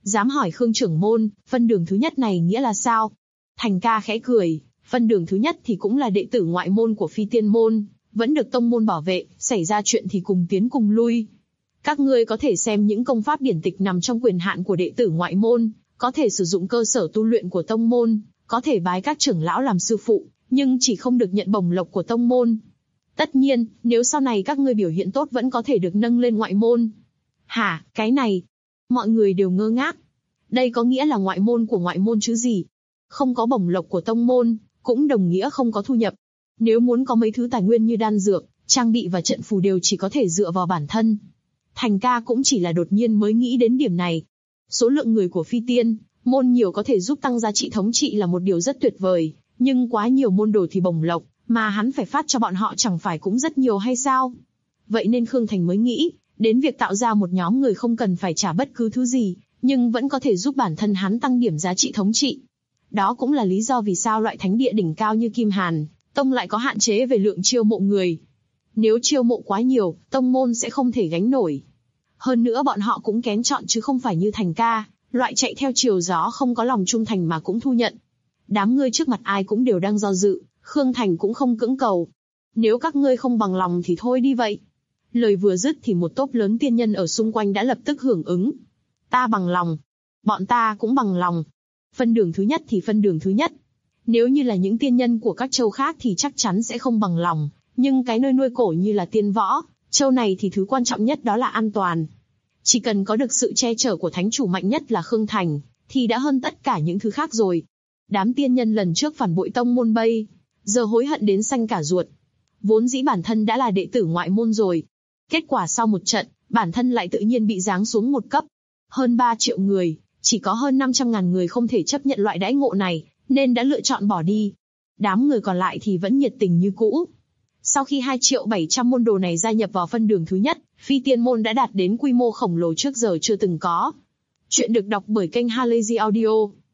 Dám hỏi Khương trưởng môn, phân đường thứ nhất này nghĩa là sao? Thành ca khẽ cười, phân đường thứ nhất thì cũng là đệ tử ngoại môn của Phi Tiên môn, vẫn được tông môn bảo vệ, xảy ra chuyện thì cùng tiến cùng lui. Các ngươi có thể xem những công pháp điển tịch nằm trong quyền hạn của đệ tử ngoại môn, có thể sử dụng cơ sở tu luyện của tông môn, có thể bái các trưởng lão làm sư phụ, nhưng chỉ không được nhận bổng lộc của tông môn. Tất nhiên, nếu sau này các ngươi biểu hiện tốt vẫn có thể được nâng lên ngoại môn. Hả, cái này? Mọi người đều ngơ ngác. Đây có nghĩa là ngoại môn của ngoại môn chứ gì? Không có bổng lộc của tông môn, cũng đồng nghĩa không có thu nhập. Nếu muốn có mấy thứ tài nguyên như đan dược, trang bị và trận phù đều chỉ có thể dựa vào bản thân. Thành ca cũng chỉ là đột nhiên mới nghĩ đến điểm này. Số lượng người của Phi Tiên môn nhiều có thể giúp tăng giá trị thống trị là một điều rất tuyệt vời, nhưng quá nhiều môn đồ thì bổng lộc, mà hắn phải phát cho bọn họ chẳng phải cũng rất nhiều hay sao? Vậy nên Khương Thành mới nghĩ đến việc tạo ra một nhóm người không cần phải trả bất cứ thứ gì, nhưng vẫn có thể giúp bản thân hắn tăng điểm giá trị thống trị. Đó cũng là lý do vì sao loại thánh địa đỉnh cao như Kim Hàn Tông lại có hạn chế về lượng chiêu mộ người. Nếu chiêu mộ quá nhiều, tông môn sẽ không thể gánh nổi. Hơn nữa bọn họ cũng kén chọn chứ không phải như Thành ca, loại chạy theo chiều gió không có lòng trung thành mà cũng thu nhận. Đám ngươi trước mặt ai cũng đều đang do dự, Khương Thành cũng không cưỡng cầu. Nếu các ngươi không bằng lòng thì thôi đi vậy. Lời vừa dứt thì một tốp lớn tiên nhân ở xung quanh đã lập tức hưởng ứng. Ta bằng lòng. Bọn ta cũng bằng lòng. Phân đường thứ nhất thì phân đường thứ nhất. Nếu như là những tiên nhân của các châu khác thì chắc chắn sẽ không bằng lòng. Nhưng cái nơi nuôi cổ như là Tiên Võ, châu này thì thứ quan trọng nhất đó là an toàn. Chỉ cần có được sự che chở của thánh chủ mạnh nhất là Khương Thành, thì đã hơn tất cả những thứ khác rồi. Đám tiên nhân lần trước phản bội tông môn bây, giờ hối hận đến xanh cả ruột. Vốn dĩ bản thân đã là đệ tử ngoại môn rồi. Kết quả sau một trận, bản thân lại tự nhiên bị giáng xuống một cấp. Hơn 3 triệu người, chỉ có hơn 500.000 người không thể chấp nhận loại đãi ngộ này, nên đã lựa chọn bỏ đi. Đám người còn lại thì vẫn nhiệt tình như cũ. Sau khi 2.700.000 môn đồ này gia nhập vào phân đường thứ nhất, Phi Tiên môn đã đạt đến quy mô khổng lồ trước giờ chưa từng có. Chuyện được đọc bởi kênh Halazy Audio.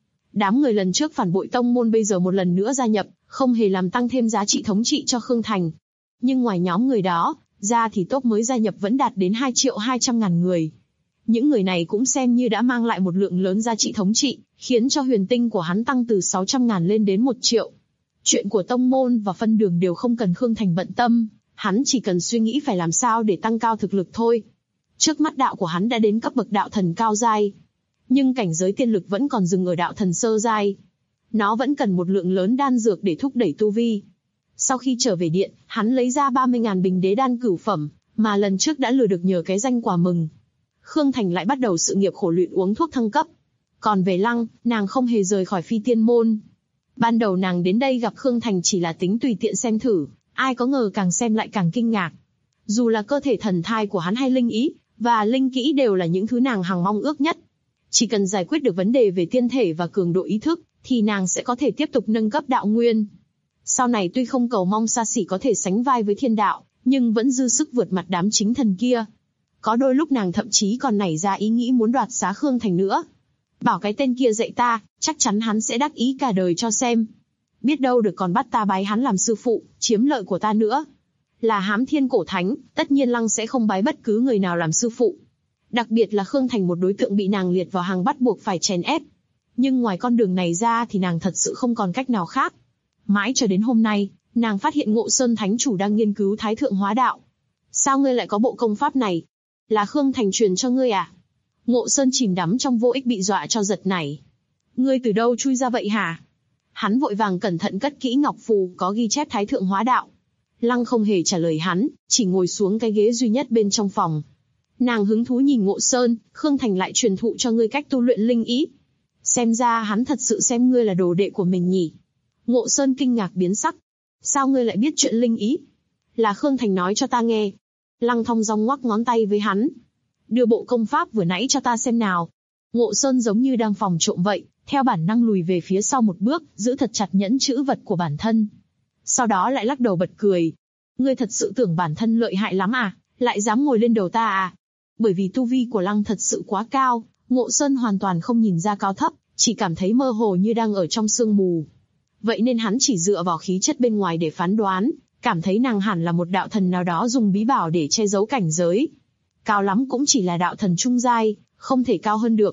Đám người lần trước phản bội tông môn bây giờ một lần nữa gia nhập, không hề làm tăng thêm giá trị thống trị cho Khương Thành. Nhưng ngoài nhóm người đó, ra thì top mới gia nhập vẫn đạt đến 2.200.000 người. Những người này cũng xem như đã mang lại một lượng lớn giá trị thống trị, khiến cho huyền tinh của hắn tăng từ 600.000 lên đến 1 triệu. Chuyện của tông môn và phân đường đều không cần Khương Thành bận tâm, hắn chỉ cần suy nghĩ phải làm sao để tăng cao thực lực thôi. Trước mắt đạo của hắn đã đến cấp bậc đạo thần cao giai, nhưng cảnh giới tiên lực vẫn còn dừng ở đạo thần sơ giai. Nó vẫn cần một lượng lớn đan dược để thúc đẩy tu vi. Sau khi trở về điện, hắn lấy ra 30.000 bình đế đan cửu phẩm, mà lần trước đã lừa được nhờ cái danh quà mừng. Khương Thành lại bắt đầu sự nghiệp khổ luyện uống thuốc thăng cấp. Còn về Lăng, nàng không hề rời khỏi Phi Tiên môn. Ban đầu nàng đến đây gặp Khương Thành chỉ là tính tùy tiện xem thử, ai có ngờ càng xem lại càng kinh ngạc. Dù là cơ thể thần thai của hắn hay linh ý, và linh kỹ đều là những thứ nàng hằng mong ước nhất. Chỉ cần giải quyết được vấn đề về tiên thể và cường độ ý thức, thì nàng sẽ có thể tiếp tục nâng cấp đạo nguyên. Sau này tuy không cầu mong xa xỉ có thể sánh vai với thiên đạo, nhưng vẫn dư sức vượt mặt đám chính thần kia. Có đôi lúc nàng thậm chí còn nảy ra ý nghĩ muốn đoạt xá Khương Thành nữa. Bảo cái tên kia dạy ta, chắc chắn hắn sẽ đắc ý cả đời cho xem. Biết đâu được còn bắt ta bái hắn làm sư phụ, chiếm lợi của ta nữa. Là hám thiên cổ thánh, tất nhiên Lăng sẽ không bái bất cứ người nào làm sư phụ. Đặc biệt là Khương Thành một đối tượng bị nàng liệt vào hàng bắt buộc phải chèn ép. Nhưng ngoài con đường này ra thì nàng thật sự không còn cách nào khác. Mãi cho đến hôm nay, nàng phát hiện Ngộ Sơn Thánh Chủ đang nghiên cứu Thái Thượng Hóa Đạo. Sao ngươi lại có bộ công pháp này? Là Khương Thành truyền cho ngươi à? Ngộ Sơn chìm đắm trong vô ích bị dọa cho giật nảy. Ngươi từ đâu chui ra vậy hả? Hắn vội vàng cẩn thận cất kỹ ngọc phù có ghi chép Thái Thượng Hóa Đạo. Lăng không hề trả lời hắn, chỉ ngồi xuống cái ghế duy nhất bên trong phòng. Nàng hứng thú nhìn Ngộ Sơn, Khương Thành lại truyền thụ cho ngươi cách tu luyện linh ý. Xem ra hắn thật sự xem ngươi là đồ đệ của mình nhỉ? Ngộ Sơn kinh ngạc biến sắc. Sao ngươi lại biết chuyện linh ý? Là Khương Thành nói cho ta nghe. Lăng thong dong ngoắc ngón tay với hắn. Đưa bộ công pháp vừa nãy cho ta xem nào. Ngộ Sơn giống như đang phòng trộm vậy, theo bản năng lùi về phía sau một bước, giữ thật chặt nhẫn chữ vật của bản thân. Sau đó lại lắc đầu bật cười. Ngươi thật sự tưởng bản thân lợi hại lắm à, lại dám ngồi lên đầu ta à? Bởi vì tu vi của Lăng thật sự quá cao, Ngộ Sơn hoàn toàn không nhìn ra cao thấp, chỉ cảm thấy mơ hồ như đang ở trong sương mù. Vậy nên hắn chỉ dựa vào khí chất bên ngoài để phán đoán, cảm thấy nàng hẳn là một đạo thần nào đó dùng bí bảo để che giấu cảnh giới. Cao lắm cũng chỉ là đạo thần trung giai, không thể cao hơn được.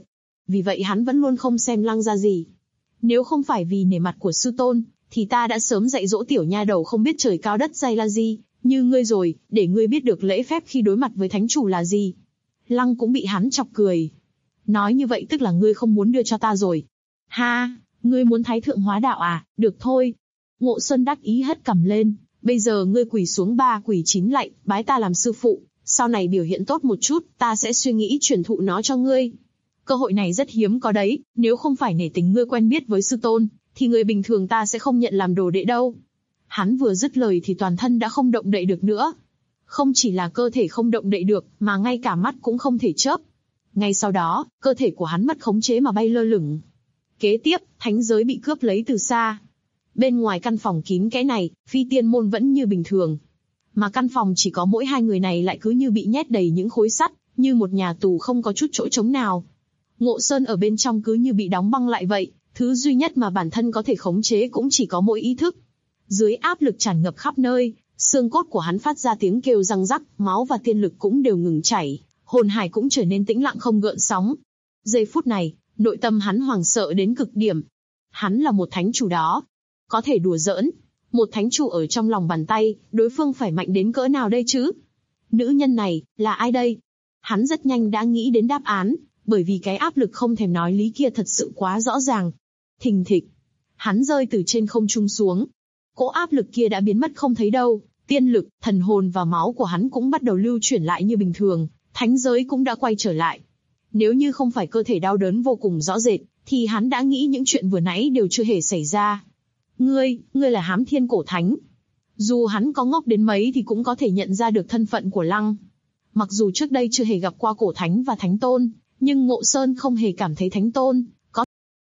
Vì vậy hắn vẫn luôn không xem Lăng ra gì. Nếu không phải vì nể mặt của sư tôn, thì ta đã sớm dạy dỗ tiểu nha đầu không biết trời cao đất dày là gì, như ngươi rồi, để ngươi biết được lễ phép khi đối mặt với thánh chủ là gì. Lăng cũng bị hắn chọc cười. Nói như vậy tức là ngươi không muốn đưa cho ta rồi. Ha, ngươi muốn thái thượng hóa đạo à, được thôi. Ngộ Sơn đắc ý hất cằm lên, bây giờ ngươi quỳ xuống 3 quỳ 9 lạy, bái ta làm sư phụ, sau này biểu hiện tốt một chút, ta sẽ suy nghĩ truyền thụ nó cho ngươi. Cơ hội này rất hiếm có đấy, nếu không phải nể tình ngươi quen biết với sư tôn, thì người bình thường ta sẽ không nhận làm đồ đệ đâu. Hắn vừa dứt lời thì toàn thân đã không động đậy được nữa. Không chỉ là cơ thể không động đậy được, mà ngay cả mắt cũng không thể chớp. Ngay sau đó, cơ thể của hắn mất khống chế mà bay lơ lửng. Kế tiếp, thánh giới bị cướp lấy từ xa. Bên ngoài căn phòng kín kẽ này, Phi Tiên Môn vẫn như bình thường. Mà căn phòng chỉ có mỗi 2 người này lại cứ như bị nhét đầy những khối sắt, như một nhà tù không có chút chỗ trống nào. Ngộ Sơn ở bên trong cứ như bị đóng băng lại vậy, thứ duy nhất mà bản thân có thể khống chế cũng chỉ có mỗi ý thức. Dưới áp lực tràn ngập khắp nơi, xương cốt của hắn phát ra tiếng kêu răng rắc, máu và tiên lực cũng đều ngừng chảy, hồn hải cũng trở nên tĩnh lặng không gợn sóng. Giây phút này, nội tâm hắn hoảng sợ đến cực điểm. Hắn là một thánh chủ đó. Có thể đùa giỡn. Một thánh chủ ở trong lòng bàn tay, đối phương phải mạnh đến cỡ nào đây chứ? Nữ nhân này, là ai đây? Hắn rất nhanh đã nghĩ đến đáp án, bởi vì cái áp lực không thèm nói lý kia thật sự quá rõ ràng. Thình thịch. Hắn rơi từ trên không trung xuống. Cỗ áp lực kia đã biến mất không thấy đâu, tiên lực, thần hồn và máu của hắn cũng bắt đầu lưu chuyển lại như bình thường, thánh giới cũng đã quay trở lại. Nếu như không phải cơ thể đau đớn vô cùng rõ rệt, thì hắn đã nghĩ những chuyện vừa nãy đều chưa hề xảy ra. Ngươi là Hám Thiên Cổ Thánh. Dù hắn có ngốc đến mấy thì cũng có thể nhận ra được thân phận của Lăng. Mặc dù trước đây chưa hề gặp qua Cổ Thánh và Thánh Tôn, nhưng Ngộ Sơn không hề cảm thấy Thánh Tôn có.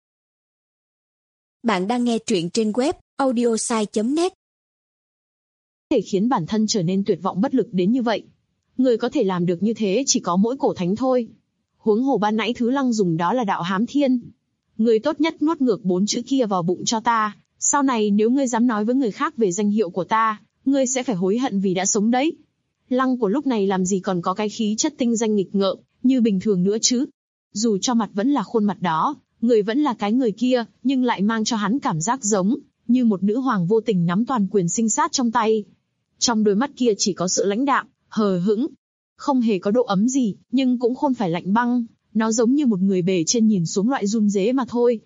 Bạn đang nghe truyện trên web audiosai.net. Thể khiến bản thân trở nên tuyệt vọng bất lực đến như vậy. Người có thể làm được như thế chỉ có mỗi Cổ Thánh thôi. Huống hồ ban nãy thứ Lăng dùng đó là đạo Hám Thiên. Người tốt nhất nuốt ngược 4 chữ kia vào bụng cho ta. Sau này nếu ngươi dám nói với người khác về danh hiệu của ta, ngươi sẽ phải hối hận vì đã sống đấy. Lăng của lúc này làm gì còn có cái khí chất tinh danh nghịch ngợm như bình thường nữa chứ. Dù cho mặt vẫn là khuôn mặt đó, người vẫn là cái người kia, nhưng lại mang cho hắn cảm giác giống như một nữ hoàng vô tình nắm toàn quyền sinh sát trong tay. Trong đôi mắt kia chỉ có sự lãnh đạm, hờ hững, không hề có độ ấm gì, nhưng cũng không phải lạnh băng, nó giống như một người bề trên nhìn xuống loại run rế mà thôi.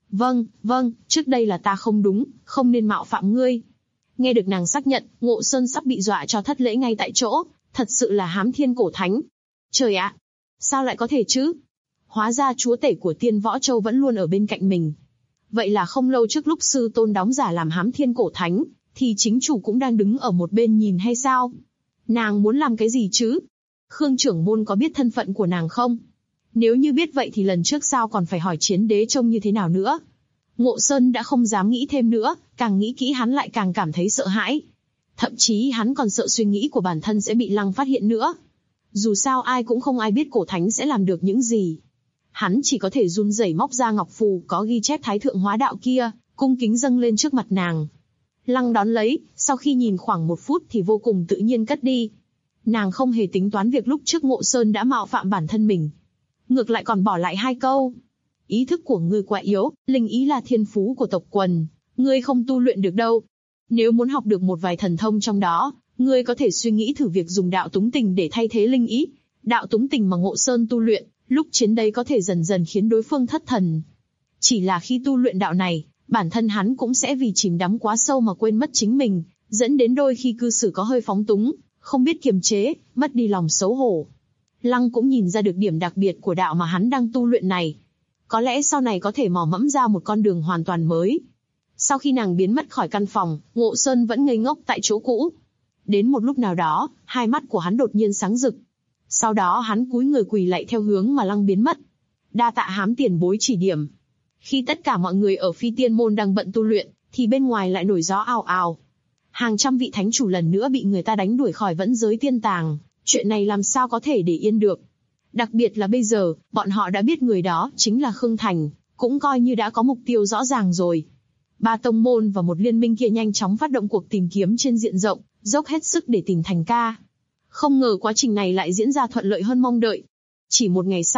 Vâng, trước đây là ta không đúng, không nên mạo phạm ngươi. Nghe được nàng xác nhận, Ngộ Sơn sắp bị dọa cho thất lễ ngay tại chỗ, thật sự là Hám Thiên Cổ Thánh. Trời ạ, sao lại có thể chứ? Hóa ra chúa tể của Tiên Võ Châu vẫn luôn ở bên cạnh mình. Vậy là không lâu trước lúc sư tôn đóng giả làm Hám Thiên Cổ Thánh, thì chính chủ cũng đang đứng ở một bên nhìn hay sao? Nàng muốn làm cái gì chứ? Khương trưởng môn có biết thân phận của nàng không? Nếu như biết vậy thì lần trước sao còn phải hỏi Chiến Đế trông như thế nào nữa? Ngộ Sơn đã không dám nghĩ thêm nữa, càng nghĩ kỹ hắn lại càng cảm thấy sợ hãi. Thậm chí hắn còn sợ suy nghĩ của bản thân sẽ bị Lăng phát hiện nữa. Dù sao ai cũng không ai biết Cổ Thánh sẽ làm được những gì. Hắn chỉ có thể run rẩy móc ra ngọc phù có ghi chép thái thượng hóa đạo kia, cung kính dâng lên trước mặt nàng. Lăng đón lấy, sau khi nhìn khoảng 1 phút thì vô cùng tự nhiên cất đi. Nàng không hề tính toán việc lúc trước Ngộ Sơn đã mạo phạm bản thân mình. Ngược lại còn bỏ lại 2 câu. Ý thức của ngươi quá yếu, linh ý là thiên phú của tộc quần, ngươi không tu luyện được đâu. Nếu muốn học được một vài thần thông trong đó, ngươi có thể suy nghĩ thử việc dùng đạo túng tình để thay thế linh ý. Đạo túng tình mà Ngộ Sơn tu luyện, lúc chiến đấy có thể dần dần khiến đối phương thất thần. Chỉ là khi tu luyện đạo này, bản thân hắn cũng sẽ vì chìm đắm quá sâu mà quên mất chính mình, dẫn đến đôi khi cư xử có hơi phóng túng, không biết kiềm chế, mất đi lòng xấu hổ. Lăng cũng nhìn ra được điểm đặc biệt của đạo mà hắn đang tu luyện này. Có lẽ sau này có thể mò mẫm ra một con đường hoàn toàn mới. Sau khi nàng biến mất khỏi căn phòng, Ngộ Sơn vẫn ngây ngốc tại chỗ cũ. Đến một lúc nào đó, hai mắt của hắn đột nhiên sáng rực. Sau đó hắn cúi người quỳ lạy theo hướng mà Lăng biến mất. Đa tạ Hám tiền bối chỉ điểm. Khi tất cả mọi người ở Phi Tiên Môn đang bận tu luyện, thì bên ngoài lại nổi gió ào ào. Hàng trăm vị thánh chủ lần nữa bị người ta đánh đuổi khỏi Vẫn Giới Tiên Tàng. Chuyện này làm sao có thể để yên được. Đặc biệt là bây giờ, bọn họ đã biết người đó chính là Khương Thành, cũng coi như đã có mục tiêu rõ ràng rồi. 3 tông môn và một liên minh kia nhanh chóng phát động cuộc tìm kiếm trên diện rộng, dốc hết sức để tìm Thành ca. Không ngờ quá trình này lại diễn ra thuận lợi hơn mong đợi. Chỉ 1 ngày sau,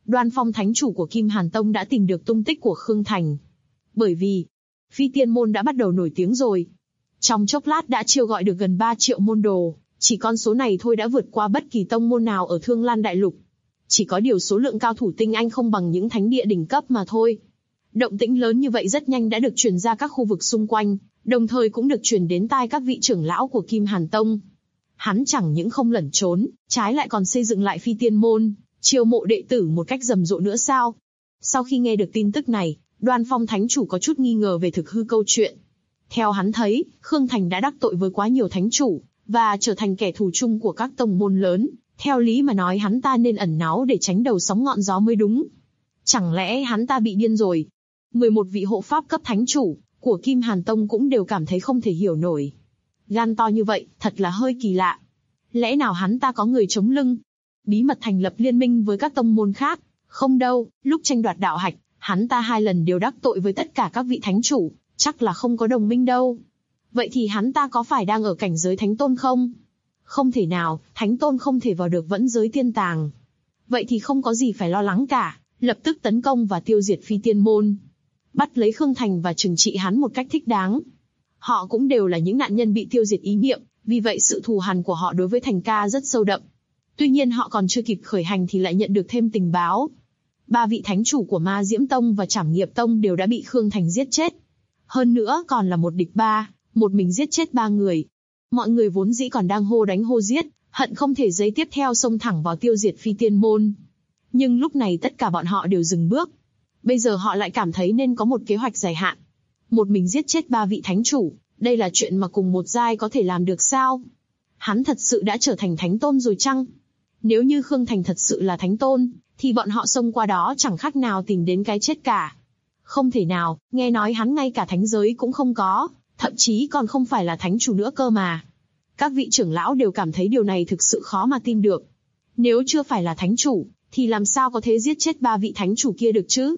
Đoan Phong thánh chủ của Kim Hàn Tông đã tìm được tung tích của Khương Thành. Bởi vì, Phi Tiên môn đã bắt đầu nổi tiếng rồi. Trong chốc lát đã chiêu gọi được gần 3 triệu môn đồ, chỉ con số này thôi đã vượt qua bất kỳ tông môn nào ở Thương Lan Đại Lục. Chỉ có điều số lượng cao thủ tinh anh không bằng những thánh địa đỉnh cấp mà thôi. Động tĩnh lớn như vậy rất nhanh đã được truyền ra các khu vực xung quanh, đồng thời cũng được truyền đến tai các vị trưởng lão của Kim Hàn Tông. Hắn chẳng những không lẩn trốn, trái lại còn xây dựng lại Phi Tiên môn, chiêu mộ đệ tử một cách rầm rộ nữa sao? Sau khi nghe được tin tức này, Đoan Phong thánh chủ có chút nghi ngờ về thực hư câu chuyện. Theo hắn thấy, Khương Thành đã đắc tội với quá nhiều thánh chủ, và trở thành kẻ thù chung của các tông môn lớn. Theo lý mà nói hắn ta nên ẩn náu để tránh đầu sóng ngọn gió mới đúng. Chẳng lẽ hắn ta bị điên rồi? 11 vị hộ pháp cấp thánh chủ của Kim Hàn Tông cũng đều cảm thấy không thể hiểu nổi. Gan to như vậy, thật là hơi kỳ lạ. Lẽ nào hắn ta có người chống lưng? Bí mật thành lập liên minh với các tông môn khác? Không đâu, lúc tranh đoạt đạo hạch, hắn ta 2 lần đều đắc tội với tất cả các vị thánh chủ, chắc là không có đồng minh đâu. Vậy thì hắn ta có phải đang ở cảnh giới thánh tôn không? Không thể nào, thánh tôn không thể vào được vẫn giới tiên tàng. Vậy thì không có gì phải lo lắng cả, lập tức tấn công và tiêu diệt Phi Tiên môn. Bắt lấy Khương Thành và trừng trị hắn một cách thích đáng. Họ cũng đều là những nạn nhân bị tiêu diệt ý niệm, vì vậy sự thù hằn của họ đối với Thành ca rất sâu đậm. Tuy nhiên họ còn chưa kịp khởi hành thì lại nhận được thêm tình báo. 3 vị thánh chủ của Ma Diễm Tông và Trảm Nghiệp Tông đều đã bị Khương Thành giết chết. Hơn nữa còn là một địch 3, một mình giết chết 3 người. Mọi người vốn dĩ còn đang hô đánh hô giết, hận không thể giây tiếp theo xông thẳng vào tiêu diệt Phi Tiên môn. Nhưng lúc này tất cả bọn họ đều dừng bước. Bây giờ họ lại cảm thấy nên có một kế hoạch dài hạn. Một mình giết chết 3 vị thánh chủ, đây là chuyện mà cùng một giai có thể làm được sao? Hắn thật sự đã trở thành thánh tôn rồi chăng? Nếu như Khương Thành thật sự là thánh tôn, thì bọn họ xông qua đó chẳng khác nào tìm đến cái chết cả. Không thể nào, nghe nói hắn ngay cả thánh giới cũng không có, thậm chí còn không phải là thánh chủ nữa cơ mà. Các vị trưởng lão đều cảm thấy điều này thực sự khó mà tin được. Nếu chưa phải là thánh chủ, thì làm sao có thể giết chết 3 vị thánh chủ kia được chứ?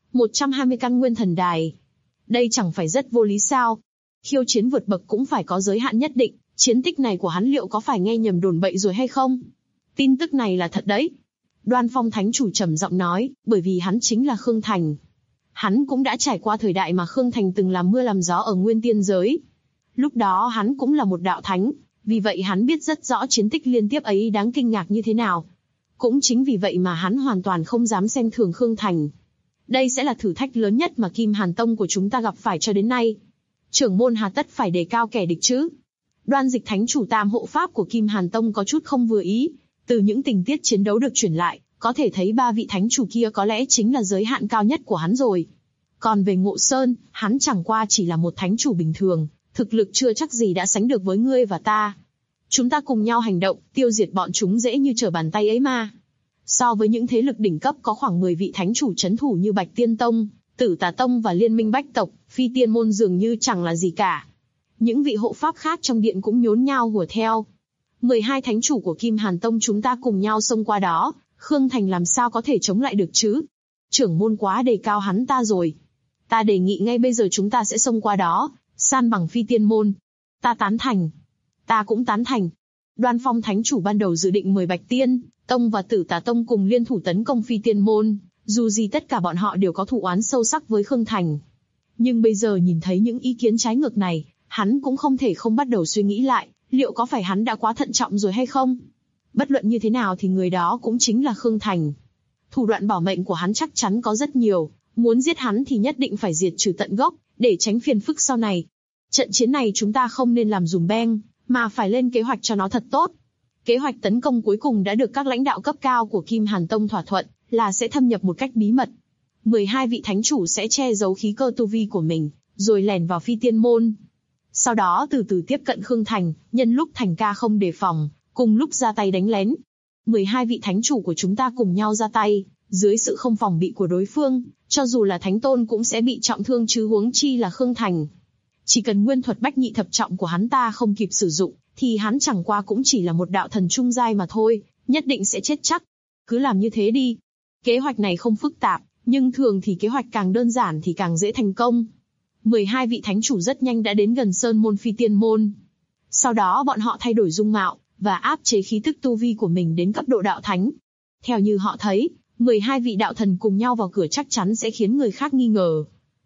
120 căn nguyên thần đài. Đây chẳng phải rất vô lý sao? Khiêu chiến vượt bậc cũng phải có giới hạn nhất định, chiến tích này của hắn liệu có phải nghe nhầm đồn bậy rồi hay không? Tin tức này là thật đấy. Đoan Phong thánh chủ trầm giọng nói, bởi vì hắn chính là Khương Thành. Hắn cũng đã trải qua thời đại mà Khương Thành từng làm mưa làm gió ở nguyên tiên giới. Lúc đó hắn cũng là một đạo thánh, vì vậy hắn biết rất rõ chiến tích liên tiếp ấy đáng kinh ngạc như thế nào. Cũng chính vì vậy mà hắn hoàn toàn không dám xem thường Khương Thành. Đây sẽ là thử thách lớn nhất mà Kim Hàn Tông của chúng ta gặp phải cho đến nay. Trưởng môn hà tất phải đề cao kẻ địch chứ? Đoan Dịch thánh chủ tam hộ pháp của Kim Hàn Tông có chút không vừa ý. Từ những tình tiết chiến đấu được truyền lại, có thể thấy 3 vị thánh chủ kia có lẽ chính là giới hạn cao nhất của hắn rồi. Còn về Ngộ Sơn, hắn chẳng qua chỉ là một thánh chủ bình thường, thực lực chưa chắc gì đã sánh được với ngươi và ta. Chúng ta cùng nhau hành động, tiêu diệt bọn chúng dễ như trở bàn tay ấy mà. So với những thế lực đỉnh cấp có khoảng 10 vị thánh chủ trấn thủ như Bạch Tiên Tông, Tử Tà Tông và Liên minh Bách Tộc, Phi Tiên môn dường như chẳng là gì cả. Những vị hộ pháp khác trong điện cũng nhốn nhao hùa theo. 12 thánh chủ của Kim Hàn Tông chúng ta cùng nhau xông qua đó, Khương Thành làm sao có thể chống lại được chứ? Trưởng môn quá đề cao hắn ta rồi. Ta đề nghị ngay bây giờ chúng ta sẽ xông qua đó, san bằng Phi Tiên môn. Ta tán thành. Ta cũng tán thành. Đoan Phong thánh chủ ban đầu dự định mời Bạch Tiên Tông và Tử Tà Tông cùng liên thủ tấn công Phi Tiên môn, dù gì tất cả bọn họ đều có thù oán sâu sắc với Khương Thành. Nhưng bây giờ nhìn thấy những ý kiến trái ngược này, hắn cũng không thể không bắt đầu suy nghĩ lại, liệu có phải hắn đã quá thận trọng rồi hay không? Bất luận như thế nào thì người đó cũng chính là Khương Thành. Thủ đoạn bảo mệnh của hắn chắc chắn có rất nhiều, muốn giết hắn thì nhất định phải diệt trừ tận gốc, để tránh phiền phức sau này. Trận chiến này chúng ta không nên làm dùm beng, mà phải lên kế hoạch cho nó thật tốt. Kế hoạch tấn công cuối cùng đã được các lãnh đạo cấp cao của Kim Hàn Tông thỏa thuận, là sẽ thâm nhập một cách bí mật. 12 vị thánh chủ sẽ che giấu khí cơ tu vi của mình, rồi lẻn vào Phi Tiên môn. Sau đó từ từ tiếp cận Khương Thành, nhân lúc Thành ca không đề phòng, cùng lúc ra tay đánh lén. 12 vị thánh chủ của chúng ta cùng nhau ra tay, dưới sự không phòng bị của đối phương, cho dù là thánh tôn cũng sẽ bị trọng thương chứ huống chi là Khương Thành. Chỉ cần nguyên thuật bách nhị thập trọng của hắn ta không kịp sử dụng, thì hắn chẳng qua cũng chỉ là một đạo thần trung giai mà thôi, nhất định sẽ chết chắc. Cứ làm như thế đi. Kế hoạch này không phức tạp, nhưng thường thì kế hoạch càng đơn giản thì càng dễ thành công. 12 vị thánh chủ rất nhanh đã đến gần sơn môn Phi Tiên môn. Sau đó bọn họ thay đổi dung mạo, và áp chế khí tức tu vi của mình đến cấp độ đạo thánh. Theo như họ thấy, 12 vị đạo thần cùng nhau vào cửa chắc chắn sẽ khiến người khác nghi ngờ.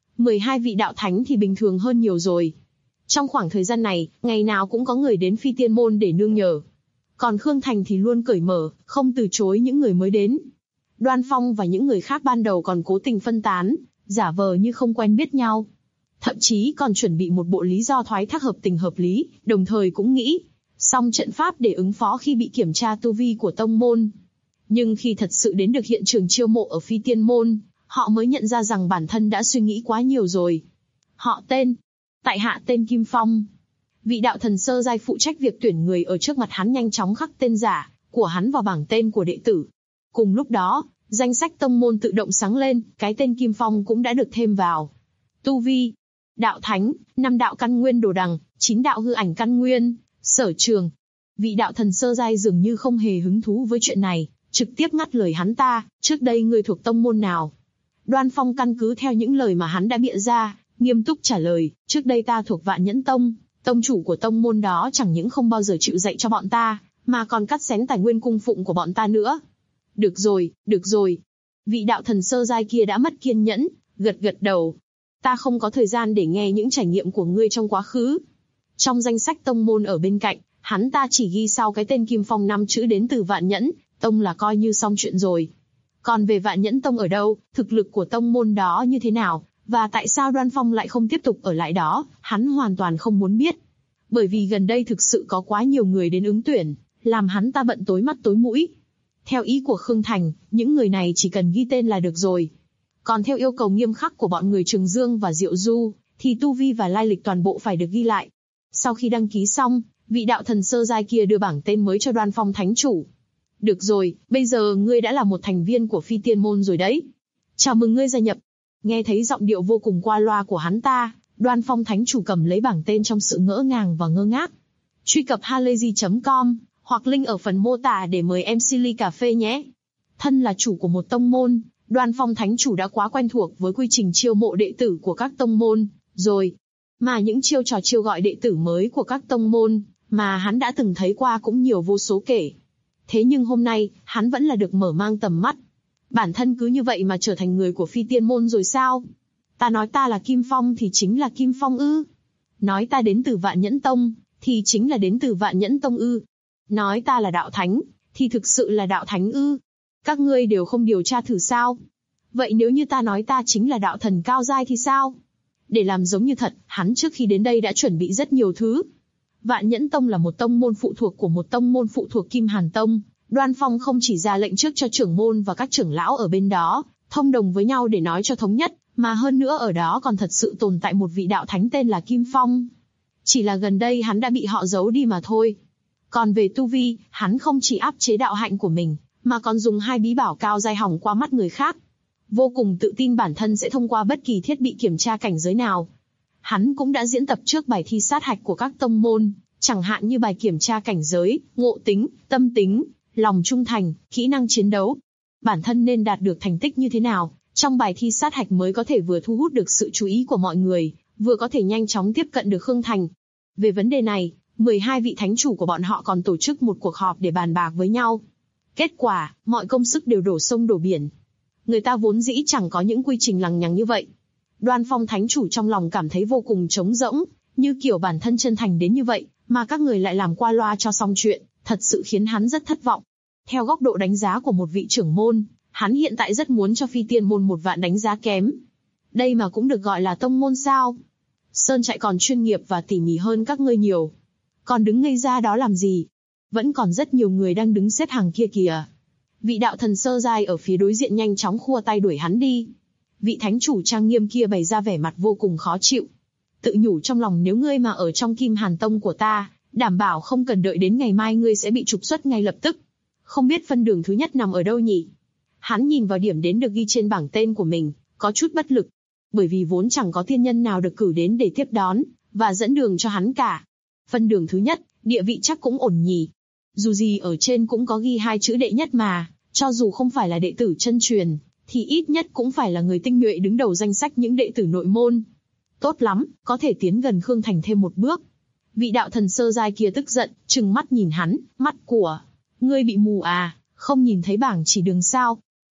12 vị đạo thánh thì bình thường hơn nhiều rồi. Trong khoảng thời gian này, ngày nào cũng có người đến Phi Tiên Môn để nương nhờ. Còn Khương Thành thì luôn cởi mở, không từ chối những người mới đến. Đoan Phong và những người khác ban đầu còn cố tình phân tán, giả vờ như không quen biết nhau. Thậm chí còn chuẩn bị một bộ lý do thoái thác hợp tình hợp lý, đồng thời cũng nghĩ xong trận pháp để ứng phó khi bị kiểm tra tu vi của tông môn. Nhưng khi thật sự đến được hiện trường chiêu mộ ở Phi Tiên Môn, họ mới nhận ra rằng bản thân đã suy nghĩ quá nhiều rồi. Họ tên: tại hạ tên Kim Phong. Vị đạo thần sơ giai phụ trách việc tuyển người ở trước mặt hắn nhanh chóng khắc tên giả của hắn vào bảng tên của đệ tử. Cùng lúc đó, danh sách tông môn tự động sáng lên, cái tên Kim Phong cũng đã được thêm vào. Tu vi: đạo thánh, 5 đạo căn nguyên đồ đằng, 9 đạo hư ảnh căn nguyên, sở trường. Vị đạo thần sơ giai dường như không hề hứng thú với chuyện này, trực tiếp ngắt lời hắn ta: trước đây ngươi thuộc tông môn nào? Đoan Phong căn cứ theo những lời mà hắn đã bịa ra, nghiêm túc trả lời: trước đây ta thuộc Vạn Nhẫn Tông, tông chủ của tông môn đó chẳng những không bao giờ chịu dạy cho bọn ta, mà còn cắt xén tài nguyên cung phụng của bọn ta nữa. Được rồi, được rồi. Vị đạo thần sơ giai kia đã mất kiên nhẫn, gật gật đầu. Ta không có thời gian để nghe những trải nghiệm của ngươi trong quá khứ. Trong danh sách tông môn ở bên cạnh, hắn ta chỉ ghi sau cái tên Kim Phong 5 chữ đến từ Vạn Nhẫn Tông là coi như xong chuyện rồi. Còn về Vạn Nhẫn Tông ở đâu, thực lực của tông môn đó như thế nào, và tại sao Đoan Phong lại không tiếp tục ở lại đó, hắn hoàn toàn không muốn biết. Bởi vì gần đây thực sự có quá nhiều người đến ứng tuyển, làm hắn ta bận tối mắt tối mũi. Theo ý của Khương Thành, những người này chỉ cần ghi tên là được rồi. Còn theo yêu cầu nghiêm khắc của bọn người Trường Dương và Diệu Du, thì tu vi và lai lịch toàn bộ phải được ghi lại. Sau khi đăng ký xong, vị đạo thần sơ giai kia đưa bảng tên mới cho Đoan Phong thánh chủ. Được rồi, bây giờ ngươi đã là một thành viên của Phi Tiên Môn rồi đấy. Chào mừng ngươi gia nhập. Nghe thấy giọng điệu vô cùng qua loa của hắn ta, Đoan Phong thánh chủ cầm lấy bảng tên trong sự ngỡ ngàng và ngơ ngác. Truy cập halayzi.com hoặc link ở phần mô tả để mời MC ly cà phê nhé. Thân là chủ của một tông môn, Đoan Phong thánh chủ đã quá quen thuộc với quy trình chiêu mộ đệ tử của các tông môn rồi. Mà những chiêu trò chiêu gọi đệ tử mới của các tông môn mà hắn đã từng thấy qua cũng nhiều vô số kể. Thế nhưng hôm nay, hắn vẫn là được mở mang tầm mắt. Bản thân cứ như vậy mà trở thành người của Phi Tiên Môn rồi sao? Ta nói ta là Kim Phong thì chính là Kim Phong ư? Nói ta đến từ Vạn Nhẫn Tông, thì chính là đến từ Vạn Nhẫn Tông ư? Nói ta là đạo thánh, thì thực sự là đạo thánh ư? Các ngươi đều không điều tra thử sao? Vậy nếu như ta nói ta chính là đạo thần cao giai thì sao? Để làm giống như thật, hắn trước khi đến đây đã chuẩn bị rất nhiều thứ. Vạn Nhẫn Tông là một tông môn phụ thuộc của một tông môn phụ thuộc Kim Hàn Tông. Đoan Phong không chỉ ra lệnh trước cho trưởng môn và các trưởng lão ở bên đó, thông đồng với nhau để nói cho thống nhất, mà hơn nữa ở đó còn thật sự tồn tại một vị đạo thánh tên là Kim Phong. Chỉ là gần đây hắn đã bị họ giấu đi mà thôi. Còn về tu vi, hắn không chỉ áp chế đạo hạnh của mình, mà còn dùng 2 bí bảo cao giai hỏng qua mắt người khác. Vô cùng tự tin bản thân sẽ thông qua bất kỳ thiết bị kiểm tra cảnh giới nào. Hắn cũng đã diễn tập trước bài thi sát hạch của các tông môn, chẳng hạn như bài kiểm tra cảnh giới, ngộ tính, tâm tính, lòng trung thành, kỹ năng chiến đấu. Bản thân nên đạt được thành tích như thế nào, trong bài thi sát hạch mới có thể vừa thu hút được sự chú ý của mọi người, vừa có thể nhanh chóng tiếp cận được Khương Thành. Về vấn đề này, 12 vị thánh chủ của bọn họ còn tổ chức một cuộc họp để bàn bạc với nhau. Kết quả, mọi công sức đều đổ sông đổ biển. Người ta vốn dĩ chẳng có những quy trình lằng nhằng như vậy. Đoan Phong thánh chủ trong lòng cảm thấy vô cùng trống rỗng, như kiểu bản thân chân thành đến như vậy, mà các người lại làm qua loa cho xong chuyện, thật sự khiến hắn rất thất vọng. Theo góc độ đánh giá của một vị trưởng môn, hắn hiện tại rất muốn cho Phi Tiên Môn 1 vạn đánh giá kém. Đây mà cũng được gọi là tông môn sao? Sơn Trại còn chuyên nghiệp và tỉ mỉ hơn các ngươi nhiều. Còn đứng ngây ra đó làm gì? Vẫn còn rất nhiều người đang đứng xếp hàng kia kìa. Vị đạo thần sơ giai ở phía đối diện nhanh chóng khua tay đuổi hắn đi. Vị thánh chủ trang nghiêm kia bày ra vẻ mặt vô cùng khó chịu. Tự nhủ trong lòng nếu ngươi mà ở trong Kim Hàn Tông của ta, đảm bảo không cần đợi đến ngày mai ngươi sẽ bị trục xuất ngay lập tức. Không biết phân đường thứ nhất nằm ở đâu nhỉ? Hắn nhìn vào điểm đến được ghi trên bảng tên của mình, có chút bất lực. Bởi vì vốn chẳng có thiên nhân nào được cử đến để tiếp đón, và dẫn đường cho hắn cả. Phân đường thứ nhất, địa vị chắc cũng ổn nhỉ. Dù gì ở trên cũng có ghi 2 chữ đệ nhất mà, cho dù không phải là đệ tử chân truyền, thì ít nhất cũng phải là người tinh nhuệ đứng đầu danh sách những đệ tử nội môn. Tốt lắm, có thể tiến gần Khương Thành thêm một bước. Vị đạo thần sơ giai kia tức giận, trừng mắt nhìn hắn, mắt của ngươi bị mù à, không nhìn thấy bảng chỉ đường sao?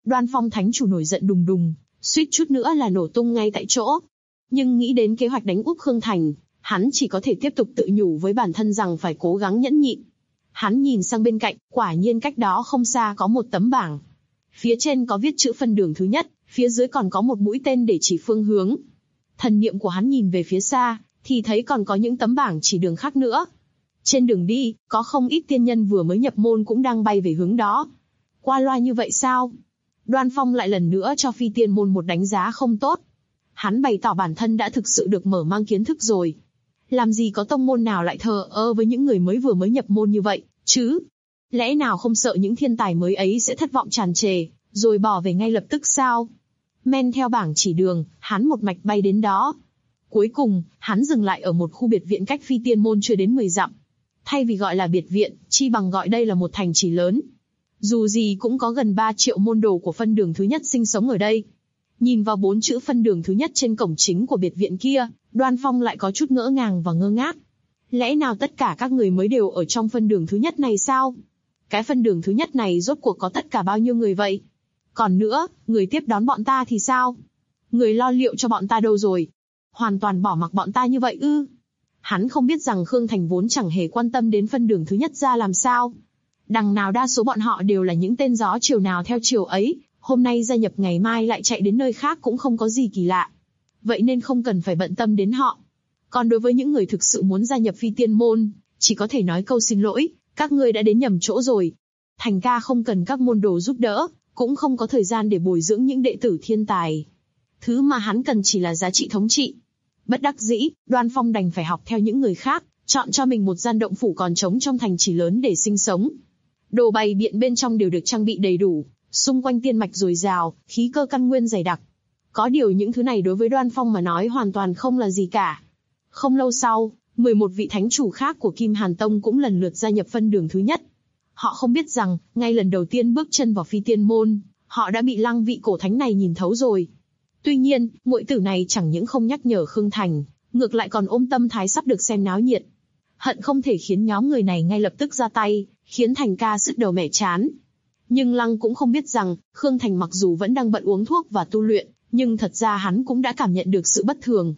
Đoan Phong thánh chủ nổi giận đùng đùng, suýt chút nữa là nổ tung ngay tại chỗ. Nhưng nghĩ đến kế hoạch đánh úp Khương Thành, hắn chỉ có thể tiếp tục tự nhủ với bản thân rằng phải cố gắng nhẫn nhịn. Hắn nhìn sang bên cạnh, quả nhiên cách đó không xa có một tấm bảng. Phía trên có viết chữ phân đường thứ nhất, phía dưới còn có một mũi tên để chỉ phương hướng. Thần niệm của hắn nhìn về phía xa, thì thấy còn có những tấm bảng chỉ đường khác nữa. Trên đường đi, có không ít tiên nhân vừa mới nhập môn cũng đang bay về hướng đó. Qua loa như vậy sao? Đoan Phong lại lần nữa cho phi tiên môn một đánh giá không tốt. Hắn bày tỏ bản thân đã thực sự được mở mang kiến thức rồi. Làm gì có tông môn nào lại thờ ơ với những người vừa mới nhập môn như vậy, chứ? Lẽ nào không sợ những thiên tài mới ấy sẽ thất vọng tràn trề, rồi bỏ về ngay lập tức sao? Men theo bảng chỉ đường, hắn một mạch bay đến đó. Cuối cùng, hắn dừng lại ở một khu biệt viện cách phi tiên môn chưa đến 10 dặm. Thay vì gọi là biệt viện, chi bằng gọi đây là một thành trì lớn. Dù gì cũng có gần 3 triệu môn đồ của phân đường thứ nhất sinh sống ở đây. Nhìn vào 4 chữ phân đường thứ nhất trên cổng chính của biệt viện kia, Đoan Phong lại có chút ngỡ ngàng và ngơ ngác. Lẽ nào tất cả các người mới đều ở trong phân đường thứ nhất này sao? Cái phân đường thứ nhất này rốt cuộc có tất cả bao nhiêu người vậy? Còn nữa, người tiếp đón bọn ta thì sao? Người lo liệu cho bọn ta đâu rồi? Hoàn toàn bỏ mặc bọn ta như vậy ư? Hắn không biết rằng Khương Thành vốn chẳng hề quan tâm đến phân đường thứ nhất ra làm sao. Đằng nào đa số bọn họ đều là những tên gió chiều nào theo chiều ấy, hôm nay gia nhập ngày mai lại chạy đến nơi khác cũng không có gì kỳ lạ. Vậy nên không cần phải bận tâm đến họ. Còn đối với những người thực sự muốn gia nhập phi tiên môn, chỉ có thể nói câu xin lỗi, các ngươi đã đến nhầm chỗ rồi. Thành ca không cần các môn đồ giúp đỡ, cũng không có thời gian để bồi dưỡng những đệ tử thiên tài. Thứ mà hắn cần chỉ là giá trị thống trị. Bất đắc dĩ, Đoan Phong đành phải học theo những người khác, chọn cho mình một gian động phủ còn trống trong thành trì lớn để sinh sống. Đồ bày biện bên trong đều được trang bị đầy đủ, xung quanh tiên mạch dồi dào, khí cơ căn nguyên dày đặc. Có điều những thứ này đối với Đoan Phong mà nói hoàn toàn không là gì cả. Không lâu sau, 11 vị thánh chủ khác của Kim Hàn Tông cũng lần lượt gia nhập phân đường thứ nhất. Họ không biết rằng, ngay lần đầu tiên bước chân vào phi tiên môn, họ đã bị Lăng vị cổ thánh này nhìn thấu rồi. Tuy nhiên, muội tử này chẳng những không nhắc nhở Khương Thành, ngược lại còn ôm tâm thái sắp được xem náo nhiệt. Hận không thể khiến nhóm người này ngay lập tức ra tay, khiến Thành ca sứt đầu mẻ chán. Nhưng Lăng cũng không biết rằng, Khương Thành mặc dù vẫn đang bận uống thuốc và tu luyện, nhưng thật ra hắn cũng đã cảm nhận được sự bất thường.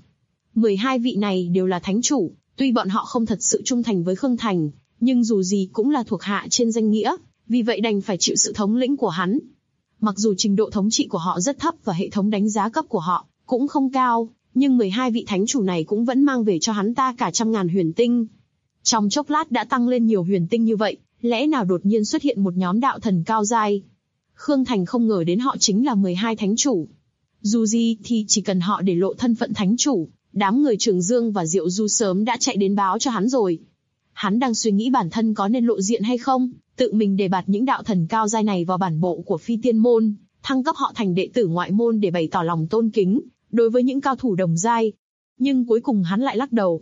12 vị này đều là thánh chủ, tuy bọn họ không thật sự trung thành với Khương Thành, nhưng dù gì cũng là thuộc hạ trên danh nghĩa, vì vậy đành phải chịu sự thống lĩnh của hắn. Mặc dù trình độ thống trị của họ rất thấp và hệ thống đánh giá cấp của họ cũng không cao, nhưng 12 vị thánh chủ này cũng vẫn mang về cho hắn ta cả 100.000 huyền tinh. Trong chốc lát đã tăng lên nhiều huyền tinh như vậy, lẽ nào đột nhiên xuất hiện một nhóm đạo thần cao giai? Khương Thành không ngờ đến họ chính là 12 thánh chủ. Dù gì thì chỉ cần họ để lộ thân phận thánh chủ, đám người Trường Dương và Diệu Du sớm đã chạy đến báo cho hắn rồi. Hắn đang suy nghĩ bản thân có nên lộ diện hay không, tự mình đề bạt những đạo thần cao giai này vào bản bộ của phi tiên môn, thăng cấp họ thành đệ tử ngoại môn để bày tỏ lòng tôn kính đối với những cao thủ đồng giai. Nhưng cuối cùng hắn lại lắc đầu.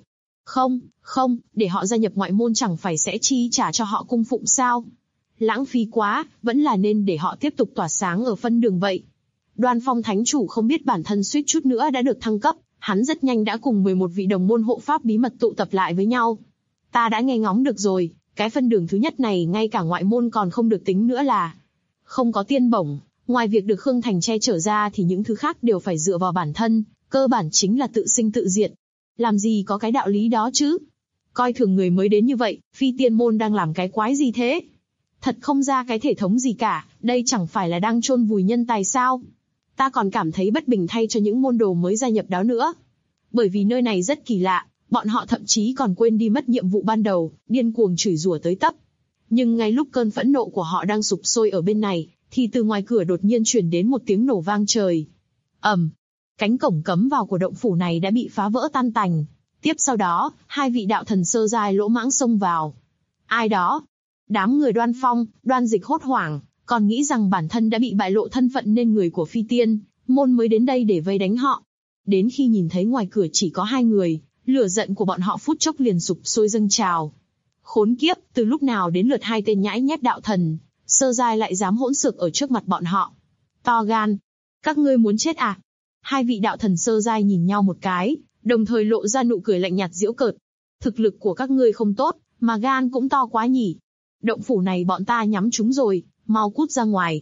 Không, để họ gia nhập ngoại môn chẳng phải sẽ chi trả cho họ cung phụng sao? Lãng phí quá, vẫn là nên để họ tiếp tục tỏa sáng ở phân đường vậy. Đoan Phong thánh chủ không biết bản thân suýt chút nữa đã được thăng cấp, hắn rất nhanh đã cùng 11 vị đồng môn hộ pháp bí mật tụ tập lại với nhau. Ta đã nghe ngóng được rồi, cái phân đường thứ nhất này ngay cả ngoại môn còn không được tính nữa là không có tiên bổng, ngoài việc được Khương Thành che chở ra thì những thứ khác đều phải dựa vào bản thân, cơ bản chính là tự sinh tự diệt. Làm gì có cái đạo lý đó chứ? Coi thường người mới đến như vậy, phi tiên môn đang làm cái quái gì thế? Thật không ra cái thể thống gì cả, đây chẳng phải là đang chôn vùi nhân tài sao? Ta còn cảm thấy bất bình thay cho những môn đồ mới gia nhập đó nữa. Bởi vì nơi này rất kỳ lạ, bọn họ thậm chí còn quên đi mất nhiệm vụ ban đầu, điên cuồng chửi rủa tới tấp. Nhưng ngay lúc cơn phẫn nộ của họ đang sục sôi ở bên này, thì từ ngoài cửa đột nhiên truyền đến một tiếng nổ vang trời. Ầm, cánh cổng cấm vào của động phủ này đã bị phá vỡ tan tành. Tiếp sau đó, 2 vị đạo thần sơ giai lỗ mãng xông vào. Ai đó? Đám người Đoan Phong, Đoan Dịch hốt hoảng, còn nghĩ rằng bản thân đã bị bại lộ thân phận nên người của phi tiên môn mới đến đây để vây đánh họ. Đến khi nhìn thấy ngoài cửa chỉ có 2 người, lửa giận của bọn họ phút chốc liền sục sôi dâng trào. Khốn kiếp, từ lúc nào đến lượt 2 tên nhãi nhép đạo thần sơ giai lại dám hỗn xược ở trước mặt bọn họ? To gan, các ngươi muốn chết à? 2 vị đạo thần sơ giai nhìn nhau một cái, đồng thời lộ ra nụ cười lạnh nhạt giễu cợt. Thực lực của các ngươi không tốt, mà gan cũng to quá nhỉ. Động phủ này bọn ta nhắm trúng rồi, mau cút ra ngoài.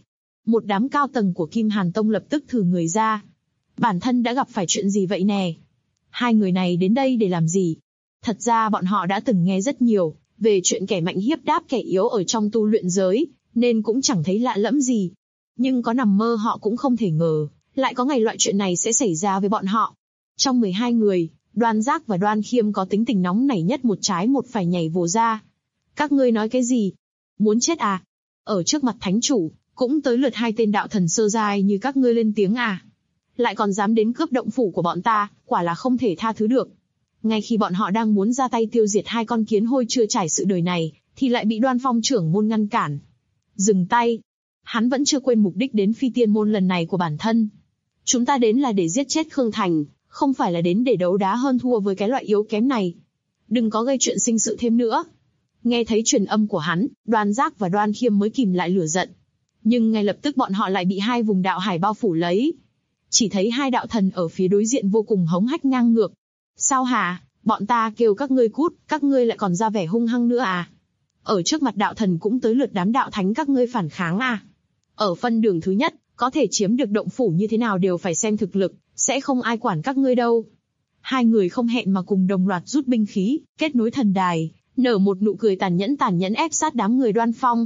Một đám cao tầng của Kim Hàn Tông lập tức thử người ra. Bản thân đã gặp phải chuyện gì vậy nè? Hai người này đến đây để làm gì? Thật ra bọn họ đã từng nghe rất nhiều về chuyện kẻ mạnh hiếp đáp kẻ yếu ở trong tu luyện giới, nên cũng chẳng thấy lạ lẫm gì. Nhưng có nằm mơ họ cũng không thể ngờ, lại có ngày loại chuyện này sẽ xảy ra với bọn họ. Trong 12 người, Đoan Giác và Đoan Khiêm có tính tình nóng nảy nhất, một trái một phải nhảy vồ ra. Các ngươi nói cái gì? Muốn chết à? Ở trước mặt thánh chủ, cũng tới lượt hai tên đạo thần sơ giai như các ngươi lên tiếng à? Lại còn dám đến cướp động phủ của bọn ta, quả là không thể tha thứ được. Ngay khi bọn họ đang muốn ra tay tiêu diệt hai con kiến hôi chưa trải sự đời này, thì lại bị Đoan Phong trưởng môn ngăn cản. Dừng tay. Hắn vẫn chưa quên mục đích đến Phi Tiên môn lần này của bản thân. Chúng ta đến là để giết chết Khương Thành, không phải là đến để đấu đá hơn thua với cái loại yếu kém này. Đừng có gây chuyện sinh sự thêm nữa. Nghe thấy truyền âm của hắn, Đoan Giác và Đoan Khiêm mới kìm lại lửa giận. Nhưng ngay lập tức bọn họ lại bị hai vùng đạo hải bao phủ lấy. Chỉ thấy hai đạo thần ở phía đối diện vô cùng hống hách ngang ngược. Sao hả? Bọn ta kêu các ngươi cút, các ngươi lại còn ra vẻ hung hăng nữa à? Ở trước mặt đạo thần cũng tới lượt đám đạo thánh các ngươi phản kháng à? Ở phân đường thứ nhất, có thể chiếm được động phủ như thế nào đều phải xem thực lực, sẽ không ai quản các ngươi đâu. Hai người không hẹn mà cùng đồng loạt rút binh khí, kết nối thần đài, nở một nụ cười tàn nhẫn ép sát đám người Đoan Phong.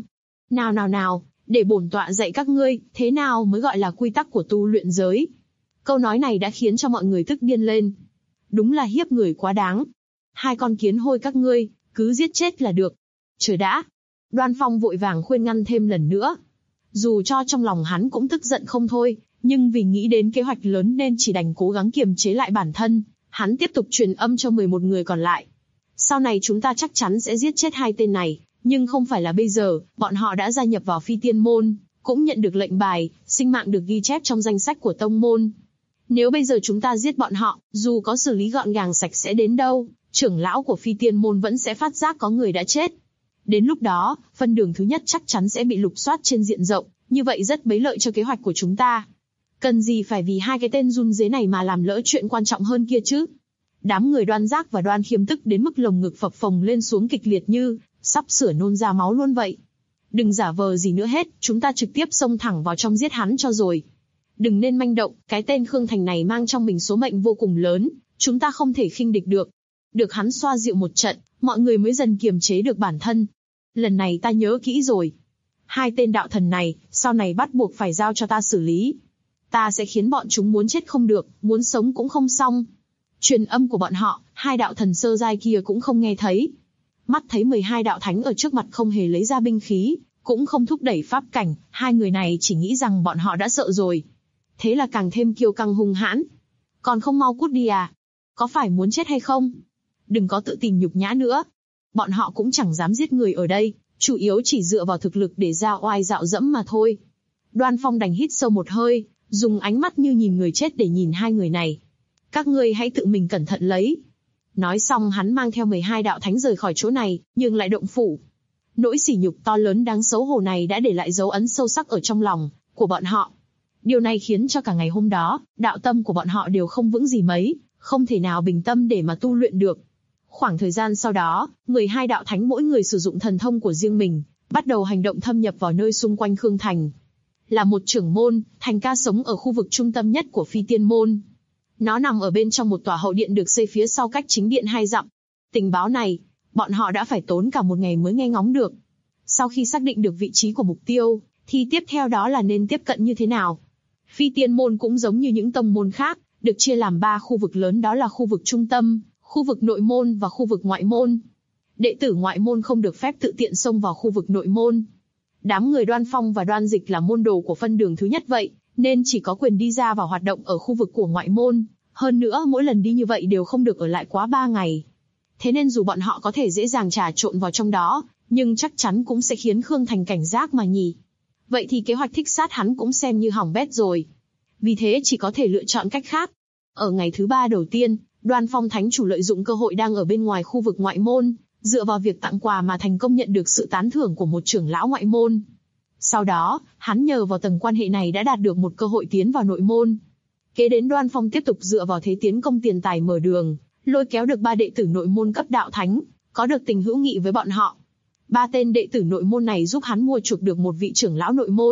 Nào, để bổn tọa dạy các ngươi, thế nào mới gọi là quy tắc của tu luyện giới. Câu nói này đã khiến cho mọi người tức điên lên. Đúng là hiếp người quá đáng. Hai con kiến hôi các ngươi, cứ giết chết là được. Chờ đã. Đoan Phong vội vàng khuyên ngăn thêm lần nữa. Dù cho trong lòng hắn cũng tức giận không thôi, nhưng vì nghĩ đến kế hoạch lớn nên chỉ đành cố gắng kiềm chế lại bản thân. Hắn tiếp tục truyền âm cho 11 người còn lại. Sau này chúng ta chắc chắn sẽ giết chết hai tên này, nhưng không phải là bây giờ. Bọn họ đã gia nhập vào Phi Tiên môn, cũng nhận được lệnh bài, sinh mạng được ghi chép trong danh sách của tông môn. Nếu bây giờ chúng ta giết bọn họ, dù có xử lý gọn gàng sạch sẽ đến đâu, trưởng lão của Phi Tiên môn vẫn sẽ phát giác có người đã chết. Đến lúc đó, phân đường thứ nhất chắc chắn sẽ bị lục soát trên diện rộng, như vậy rất bấy lợi cho kế hoạch của chúng ta. Cần gì phải vì hai cái tên run rế này mà làm lỡ chuyện quan trọng hơn kia chứ? Đám người Đoan Giác và Đoan Khiêm tức đến mức lồng ngực phập phồng lên xuống kịch liệt như sắp sửa nôn ra máu luôn vậy. Đừng giả vờ gì nữa hết, chúng ta trực tiếp xông thẳng vào trong giết hắn cho rồi. Đừng nên manh động, cái tên Khương Thành này mang trong mình số mệnh vô cùng lớn, chúng ta không thể khinh địch được. Được hắn xoa dịu một trận, mọi người mới dần kiềm chế được bản thân. Lần này ta nhớ kỹ rồi. Hai tên đạo thần này, sau này bắt buộc phải giao cho ta xử lý. Ta sẽ khiến bọn chúng muốn chết không được, muốn sống cũng không xong. Truyền âm của bọn họ, hai đạo thần sơ giai kia cũng không nghe thấy. Mắt thấy 12 đạo thánh ở trước mặt không hề lấy ra binh khí, cũng không thúc đẩy pháp cảnh, hai người này chỉ nghĩ rằng bọn họ đã sợ rồi. Thế là càng thêm kiêu căng hung hãn. Còn không mau cút đi à? Có phải muốn chết hay không? Đừng có tự tìm nhục nhã nữa. Bọn họ cũng chẳng dám giết người ở đây, chủ yếu chỉ dựa vào thực lực để ra oai dạo dẫm mà thôi. Đoan Phong đành hít sâu một hơi, dùng ánh mắt như nhìn người chết để nhìn hai người này. Các ngươi hãy tự mình cẩn thận lấy. Nói xong hắn mang theo 12 đạo thánh rời khỏi chỗ này, nhưng lại động phủ. Nỗi sỉ nhục to lớn đáng xấu hổ này đã để lại dấu ấn sâu sắc ở trong lòng của bọn họ. Điều này khiến cho cả ngày hôm đó, đạo tâm của bọn họ đều không vững gì mấy, không thể nào bình tâm để mà tu luyện được. Khoảng thời gian sau đó, 12 đạo thánh mỗi người sử dụng thần thông của riêng mình, bắt đầu hành động thâm nhập vào nơi xung quanh Khương Thành. Là một trưởng môn, Thành Ca sống ở khu vực trung tâm nhất của Phi Tiên môn. Nó nằm ở bên trong một tòa hậu điện được xây phía sau cách chính điện 2 dặm. Tình báo này, bọn họ đã phải tốn cả một ngày mới nghe ngóng được. Sau khi xác định được vị trí của mục tiêu, thì tiếp theo đó là nên tiếp cận như thế nào. Phi Tiên môn cũng giống như những tông môn khác, được chia làm 3 khu vực lớn, đó là khu vực trung tâm, khu vực nội môn và khu vực ngoại môn. Đệ tử ngoại môn không được phép tự tiện xông vào khu vực nội môn. Đám người Đoan Phong và Đoan Dịch là môn đồ của phân đường thứ nhất vậy, nên chỉ có quyền đi ra vào hoạt động ở khu vực của ngoại môn. Hơn nữa mỗi lần đi như vậy đều không được ở lại quá 3 ngày. Thế nên dù bọn họ có thể dễ dàng trà trộn vào trong đó, nhưng chắc chắn cũng sẽ khiến Khương Thành cảnh giác mà nhỉ. Vậy thì kế hoạch thích sát hắn cũng xem như hỏng bét rồi. Vì thế chỉ có thể lựa chọn cách khác. Ở ngày thứ 3 đầu tiên, Đoan Phong Thánh Chủ lợi dụng cơ hội đang ở bên ngoài khu vực ngoại môn, dựa vào việc tặng quà mà thành công nhận được sự tán thưởng của một trưởng lão ngoại môn. Sau đó, hắn nhờ vào tầng quan hệ này đã đạt được một cơ hội tiến vào nội môn. Kế đến Đoan Phong tiếp tục dựa vào thế tiến công tiền tài mở đường, lôi kéo được 3 đệ tử nội môn cấp đạo thánh, có được tình hữu nghị với bọn họ. 3 tên đệ tử nội môn này giúp hắn mua chuộc được một vị trưởng lão nội môn,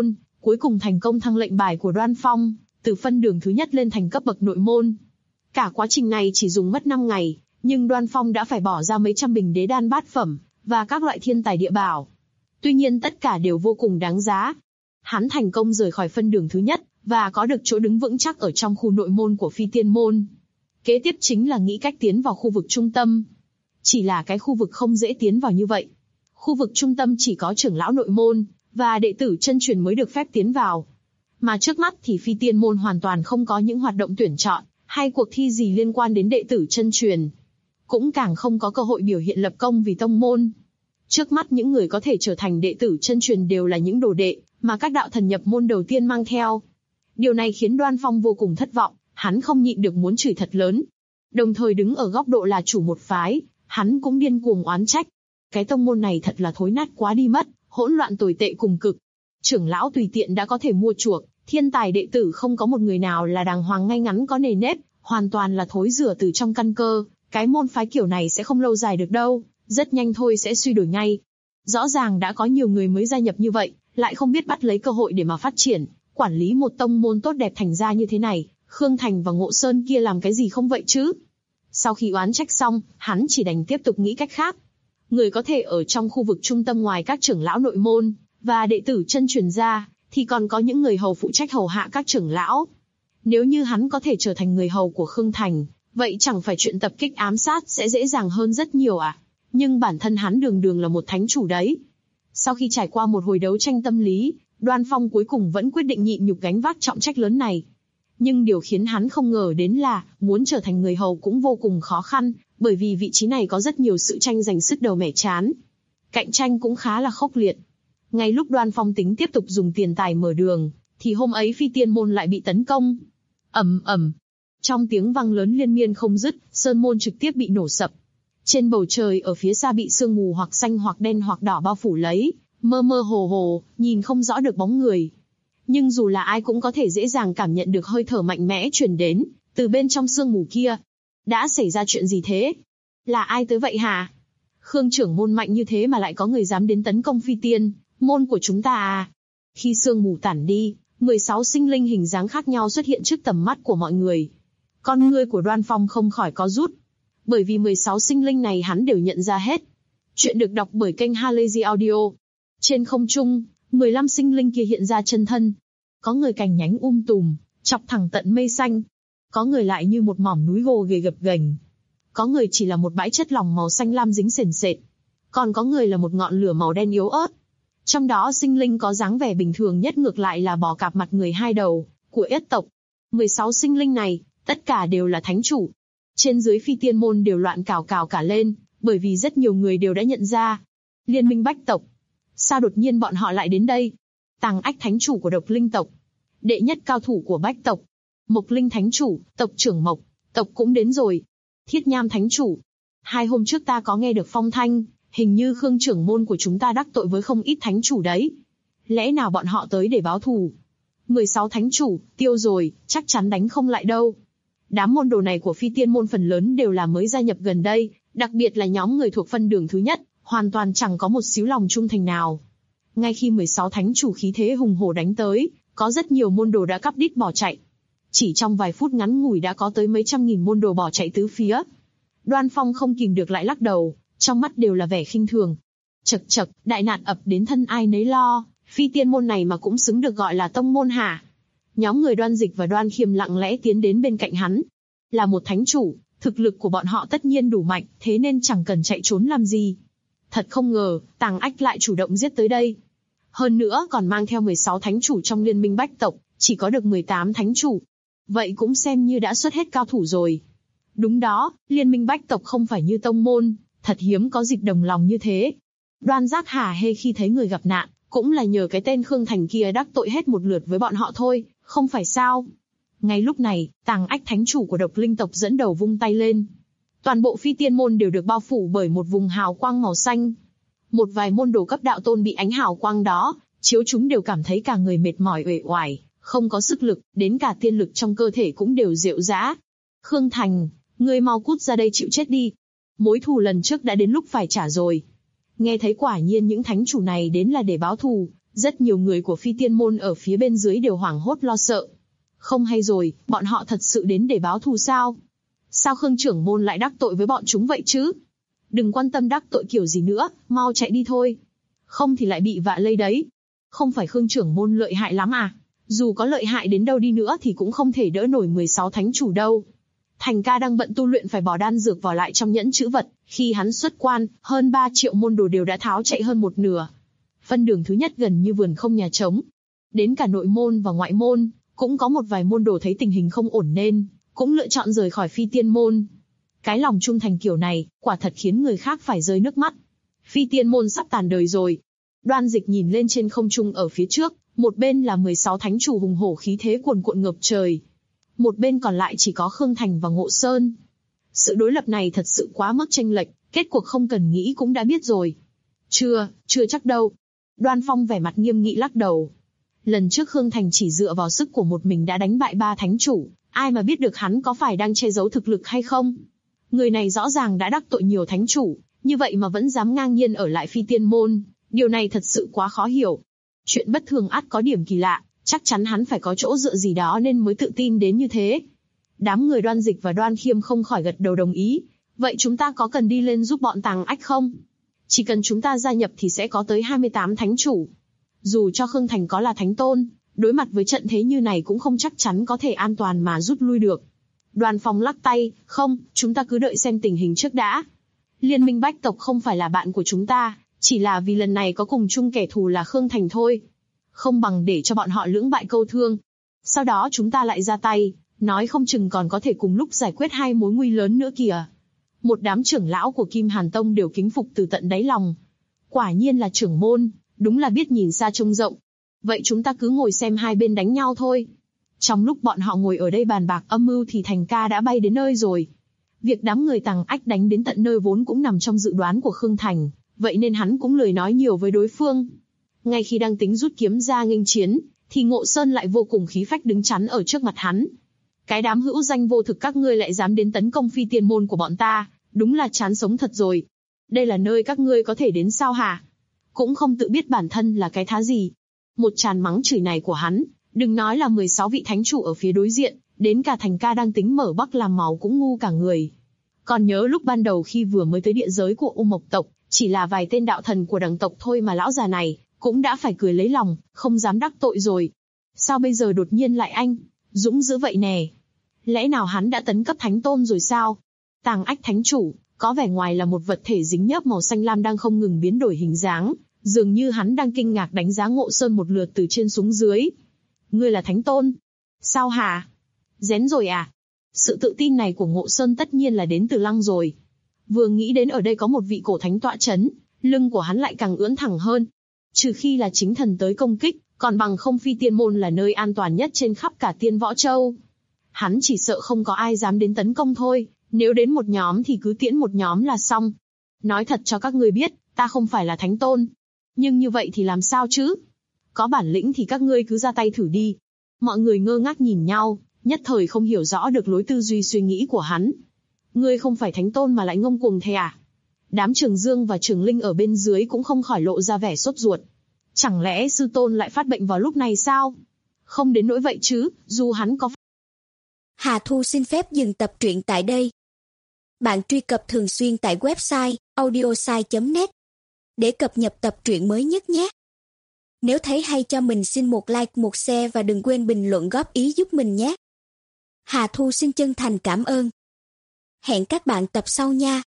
cuối cùng thành công thăng lệnh bài của Đoan Phong, từ phân đường thứ nhất lên thành cấp bậc nội môn. Cả quá trình này chỉ dùng mất 5 ngày, nhưng Đoan Phong đã phải bỏ ra mấy trăm bình đế đan bát phẩm, và các loại thiên tài địa bảo. Tuy nhiên tất cả đều vô cùng đáng giá. Hắn thành công rời khỏi phân đường thứ nhất, và có được chỗ đứng vững chắc ở trong khu nội môn của Phi Tiên Môn. Kế tiếp chính là nghĩ cách tiến vào khu vực trung tâm. Chỉ là cái khu vực không dễ tiến vào như vậy. Khu vực trung tâm chỉ có trưởng lão nội môn, và đệ tử chân truyền mới được phép tiến vào. Mà trước mắt thì Phi Tiên Môn hoàn toàn không có những hoạt động tuyển chọn, hay cuộc thi gì liên quan đến đệ tử chân truyền. Cũng càng không có cơ hội biểu hiện lập công vì tông môn. Trước mắt những người có thể trở thành đệ tử chân truyền đều là những đồ đệ, mà các đạo thần nhập môn đầu tiên mang theo. Điều này khiến Đoan Phong vô cùng thất vọng, hắn không nhịn được muốn chửi thật lớn. Đồng thời đứng ở góc độ là chủ một phái, hắn cũng điên cuồng oán trách. Cái tông môn này thật là thối nát quá đi mất, hỗn loạn tồi tệ cùng cực. Trưởng lão tùy tiện đã có thể mua chuộc, thiên tài đệ tử không có một người nào là đàng hoàng ngay ngắn có nề nếp, hoàn toàn là thối rửa từ trong căn cơ. Cái môn phái kiểu này sẽ không lâu dài được đâu, rất nhanh thôi sẽ suy đổi ngay. Rõ ràng đã có nhiều người mới gia nhập như vậy, lại không biết bắt lấy cơ hội để mà phát triển, quản lý một tông môn tốt đẹp thành ra như thế này, Khương Thành và Ngộ Sơn kia làm cái gì không vậy chứ? Sau khi oán trách xong, hắn chỉ đành tiếp tục nghĩ cách khác. Người có thể ở trong khu vực trung tâm ngoài các trưởng lão nội môn, và đệ tử chân truyền ra, thì còn có những người hầu phụ trách hầu hạ các trưởng lão. Nếu như hắn có thể trở thành người hầu của Khương Thành, vậy chẳng phải chuyện tập kích ám sát sẽ dễ dàng hơn rất nhiều à? Nhưng bản thân hắn đường đường là một thánh chủ đấy. Sau khi trải qua một hồi đấu tranh tâm lý, Đoan Phong cuối cùng vẫn quyết định nhịn nhục gánh vác trọng trách lớn này. Nhưng điều khiến hắn không ngờ đến là, muốn trở thành người hầu cũng vô cùng khó khăn, bởi vì vị trí này có rất nhiều sự tranh giành sứt đầu mẻ trán. Cạnh tranh cũng khá là khốc liệt. Ngay lúc Đoan Phong tính tiếp tục dùng tiền tài mở đường, thì hôm ấy Phi Tiên Môn lại bị tấn công. Ầm ầm. Trong tiếng vang lớn liên miên không dứt, sơn môn trực tiếp bị nổ sập. Trên bầu trời ở phía xa bị sương mù hoặc xanh hoặc đen hoặc đỏ bao phủ lấy, mơ mơ hồ hồ, nhìn không rõ được bóng người. Nhưng dù là ai cũng có thể dễ dàng cảm nhận được hơi thở mạnh mẽ truyền đến, từ bên trong sương mù kia. Đã xảy ra chuyện gì thế? Là ai tới vậy hả? Khương trưởng môn mạnh như thế mà lại có người dám đến tấn công Phi Tiên Môn của chúng ta à? Khi sương mù tản đi, 16 sinh linh hình dáng khác nhau xuất hiện trước tầm mắt của mọi người. Con ngươi của Đoan Phong không khỏi có rút. Bởi vì 16 sinh linh này hắn đều nhận ra hết. Chuyện được đọc bởi kênh Halazy Audio. Trên không trung, 15 sinh linh kia hiện ra chân thân. Có người cành nhánh tùm, chọc thẳng tận mây xanh. Có người lại như một mỏm núi gồ ghề gập ghềnh. Có người chỉ là một bãi chất lỏng màu xanh lam dính sền sệt. Còn có người là một ngọn lửa màu đen yếu ớt. Trong đó sinh linh có dáng vẻ bình thường nhất ngược lại là bò cạp mặt người hai đầu, của Yết tộc. 16 sinh linh này, tất cả đều là thánh chủ. Trên dưới Phi Tiên Môn đều loạn cào cào cả lên, bởi vì rất nhiều người đều đã nhận ra. Liên minh Bách tộc. Sao đột nhiên bọn họ lại đến đây? Tàng Ách thánh chủ của Độc Linh tộc. Đệ nhất cao thủ của Bách tộc. Mộc Linh thánh chủ, tộc trưởng Mộc tộc cũng đến rồi. Thiết Nham thánh chủ. 2 hôm trước ta có nghe được phong thanh, hình như Khương trưởng môn của chúng ta đắc tội với không ít thánh chủ đấy. Lẽ nào bọn họ tới để báo thù? 16 thánh chủ, tiêu rồi, chắc chắn đánh không lại đâu. Đám môn đồ này của Phi Tiên Môn phần lớn đều là mới gia nhập gần đây, đặc biệt là nhóm người thuộc phân đường thứ nhất, hoàn toàn chẳng có một xíu lòng trung thành nào. Ngay khi 16 thánh chủ khí thế hùng hổ đánh tới, có rất nhiều môn đồ đã cắp đít bỏ chạy. Chỉ trong vài phút ngắn ngủi đã có tới mấy trăm nghìn môn đồ bỏ chạy tứ phía. Đoan Phong không kìm được lại lắc đầu, trong mắt đều là vẻ khinh thường. Chậc chậc, đại nạn ập đến thân ai nấy lo, Phi Tiên Môn này mà cũng xứng được gọi là tông môn hả? Nhóm người Đoan Dịch và Đoan Khiêm lặng lẽ tiến đến bên cạnh hắn. Là một thánh chủ, thực lực của bọn họ tất nhiên đủ mạnh, thế nên chẳng cần chạy trốn làm gì. Thật không ngờ, Tàng Ách lại chủ động giết tới đây. Hơn nữa còn mang theo 16 thánh chủ trong liên minh Bách tộc, chỉ có được 18 thánh chủ. Vậy cũng xem như đã xuất hết cao thủ rồi. Đúng đó, liên minh Bách tộc không phải như tông môn, thật hiếm có dịp đồng lòng như thế. Đoan Giác hả hê khi thấy người gặp nạn, cũng là nhờ cái tên Khương Thành kia đắc tội hết một lượt với bọn họ thôi, không phải sao? Ngay lúc này, Tàng Ách thánh chủ của Độc Linh tộc dẫn đầu vung tay lên. Toàn bộ Phi Tiên Môn đều được bao phủ bởi một vùng hào quang màu xanh. Một vài môn đồ cấp đạo tôn bị ánh hào quang đó chiếu chúng đều cảm thấy cả người mệt mỏi uể oải, không có sức lực, đến cả tiên lực trong cơ thể cũng đều rệu rã. Khương Thành, ngươi mau cút ra đây chịu chết đi. Mối thù lần trước đã đến lúc phải trả rồi. Nghe thấy quả nhiên những thánh chủ này đến là để báo thù, Rất nhiều người của Phi Tiên Môn ở phía bên dưới đều hoảng hốt lo sợ. Không hay rồi, bọn họ thật sự đến để báo thù sao? Sao Khương trưởng môn lại đắc tội với bọn chúng vậy chứ? Đừng quan tâm đắc tội kiểu gì nữa, mau chạy đi thôi. Không thì lại bị vạ lây đấy. Không phải Khương trưởng môn lợi hại lắm à? Dù có lợi hại đến đâu đi nữa thì cũng không thể đỡ nổi 16 thánh chủ đâu. Thành ca đang bận tu luyện phải bỏ đan dược vào lại trong nhẫn chữ vật. Khi hắn xuất quan, hơn 3 triệu môn đồ đều đã tháo chạy hơn một nửa. Phân đường thứ nhất gần như vườn không nhà trống. Đến cả nội môn và ngoại môn, cũng có một vài môn đồ thấy tình hình không ổn nên cũng lựa chọn rời khỏi Phi Tiên Môn. Cái lòng trung thành kiểu này, quả thật khiến người khác phải rơi nước mắt. Phi Tiên Môn sắp tàn đời rồi. Đoan Dịch nhìn lên trên không trung ở phía trước, một bên là 16 thánh chủ hùng hổ khí thế cuồn cuộn ngập trời. Một bên còn lại chỉ có Khương Thành và Ngộ Sơn. Sự đối lập này thật sự quá mức chênh lệch, kết cuộc không cần nghĩ cũng đã biết rồi. Chưa chắc đâu. Đoan Phong vẻ mặt nghiêm nghị lắc đầu. Lần trước Khương Thành chỉ dựa vào sức của một mình đã đánh bại 3 thánh chủ, ai mà biết được hắn có phải đang che giấu thực lực hay không. Người này rõ ràng đã đắc tội nhiều thánh chủ, như vậy mà vẫn dám ngang nhiên ở lại Phi Tiên Môn, điều này thật sự quá khó hiểu. Chuyện bất thường ắt có điểm kỳ lạ, chắc chắn hắn phải có chỗ dựa gì đó nên mới tự tin đến như thế. Đám người Đoan Dịch và Đoan Khiêm không khỏi gật đầu đồng ý. Vậy chúng ta có cần đi lên giúp bọn Tàng Ách không? Chỉ cần chúng ta gia nhập thì sẽ có tới 28 thánh chủ. Dù cho Khương Thành có là thánh tôn, đối mặt với trận thế như này cũng không chắc chắn có thể an toàn mà rút lui được. Đoàn Phong lắc tay, không, chúng ta cứ đợi xem tình hình trước đã. Liên minh Bách tộc không phải là bạn của chúng ta, chỉ là vì lần này có cùng chung kẻ thù là Khương Thành thôi. Không bằng để cho bọn họ lưỡng bại câu thương. Sau đó chúng ta lại ra tay, nói không chừng còn có thể cùng lúc giải quyết 2 mối nguy lớn nữa kìa. Một đám trưởng lão của Kim Hàn Tông đều kính phục từ tận đáy lòng. Quả nhiên là trưởng môn, đúng là biết nhìn xa trông rộng. Vậy chúng ta cứ ngồi xem hai bên đánh nhau thôi. Trong lúc bọn họ ngồi ở đây bàn bạc âm mưu thì Thành ca đã bay đến nơi rồi. Việc đám người Tàng Ách đánh đến tận nơi vốn cũng nằm trong dự đoán của Khương Thành, vậy nên hắn cũng lười nói nhiều với đối phương. Ngay khi đang tính rút kiếm ra nghênh chiến, thì Ngộ Sơn lại vô cùng khí phách đứng chắn ở trước mặt hắn. Cái đám hữu danh vô thực các ngươi lại dám đến tấn công Phi Tiên Môn của bọn ta, đúng là chán sống thật rồi. Đây là nơi các ngươi có thể đến sao hả? Cũng không tự biết bản thân là cái thá gì. Một tràn mắng chửi này của hắn, đừng nói là 16 vị thánh chủ ở phía đối diện, đến cả Thành ca đang tính mở Bắc làm màu cũng ngu cả người. Còn nhớ lúc ban đầu khi vừa mới tới địa giới của U Mộc tộc, chỉ là vài tên đạo thần của đẳng tộc thôi mà lão già này cũng đã phải cười lấy lòng, không dám đắc tội rồi. Sao bây giờ đột nhiên lại dũng dữ vậy nè? Lẽ nào hắn đã tấn cấp thánh tôn rồi sao? Tàng Ách thánh chủ, có vẻ ngoài là một vật thể dính nhớp màu xanh lam đang không ngừng biến đổi hình dáng, dường như hắn đang kinh ngạc đánh giá Ngộ Sơn một lượt từ trên xuống dưới. Ngươi là thánh tôn? Sao hả? Rén rồi à? Sự tự tin này của Ngộ Sơn tất nhiên là đến từ Lăng rồi. Vừa nghĩ đến ở đây có một vị cổ thánh tọa chấn, lưng của hắn lại càng ưỡn thẳng hơn. Trừ khi là chính thần tới công kích, còn bằng không Phi Tiên Môn là nơi an toàn nhất trên khắp cả Tiên Võ Châu. Hắn chỉ sợ không có ai dám đến tấn công thôi, nếu đến một nhóm thì cứ tiễn một nhóm là xong. Nói thật cho các ngươi biết, ta không phải là thánh tôn. Nhưng như vậy thì làm sao chứ? Có bản lĩnh thì các ngươi cứ ra tay thử đi. Mọi người ngơ ngác nhìn nhau, nhất thời không hiểu rõ được lối tư duy suy nghĩ của hắn. Ngươi không phải thánh tôn mà lại ngông cuồng thế à? Đám Trường Dương và Trường Linh ở bên dưới cũng không khỏi lộ ra vẻ sốt ruột. Chẳng lẽ sư tôn lại phát bệnh vào lúc này sao? Không đến nỗi vậy chứ, dù hắn có... Hà Thu xin phép dừng tập truyện tại đây. Bạn truy cập thường xuyên tại website audiosai.net để cập nhật tập truyện mới nhất nhé. Nếu thấy hay cho mình xin một like, một share và đừng quên bình luận góp ý giúp mình nhé. Hà Thu xin chân thành cảm ơn. Hẹn các bạn tập sau nha.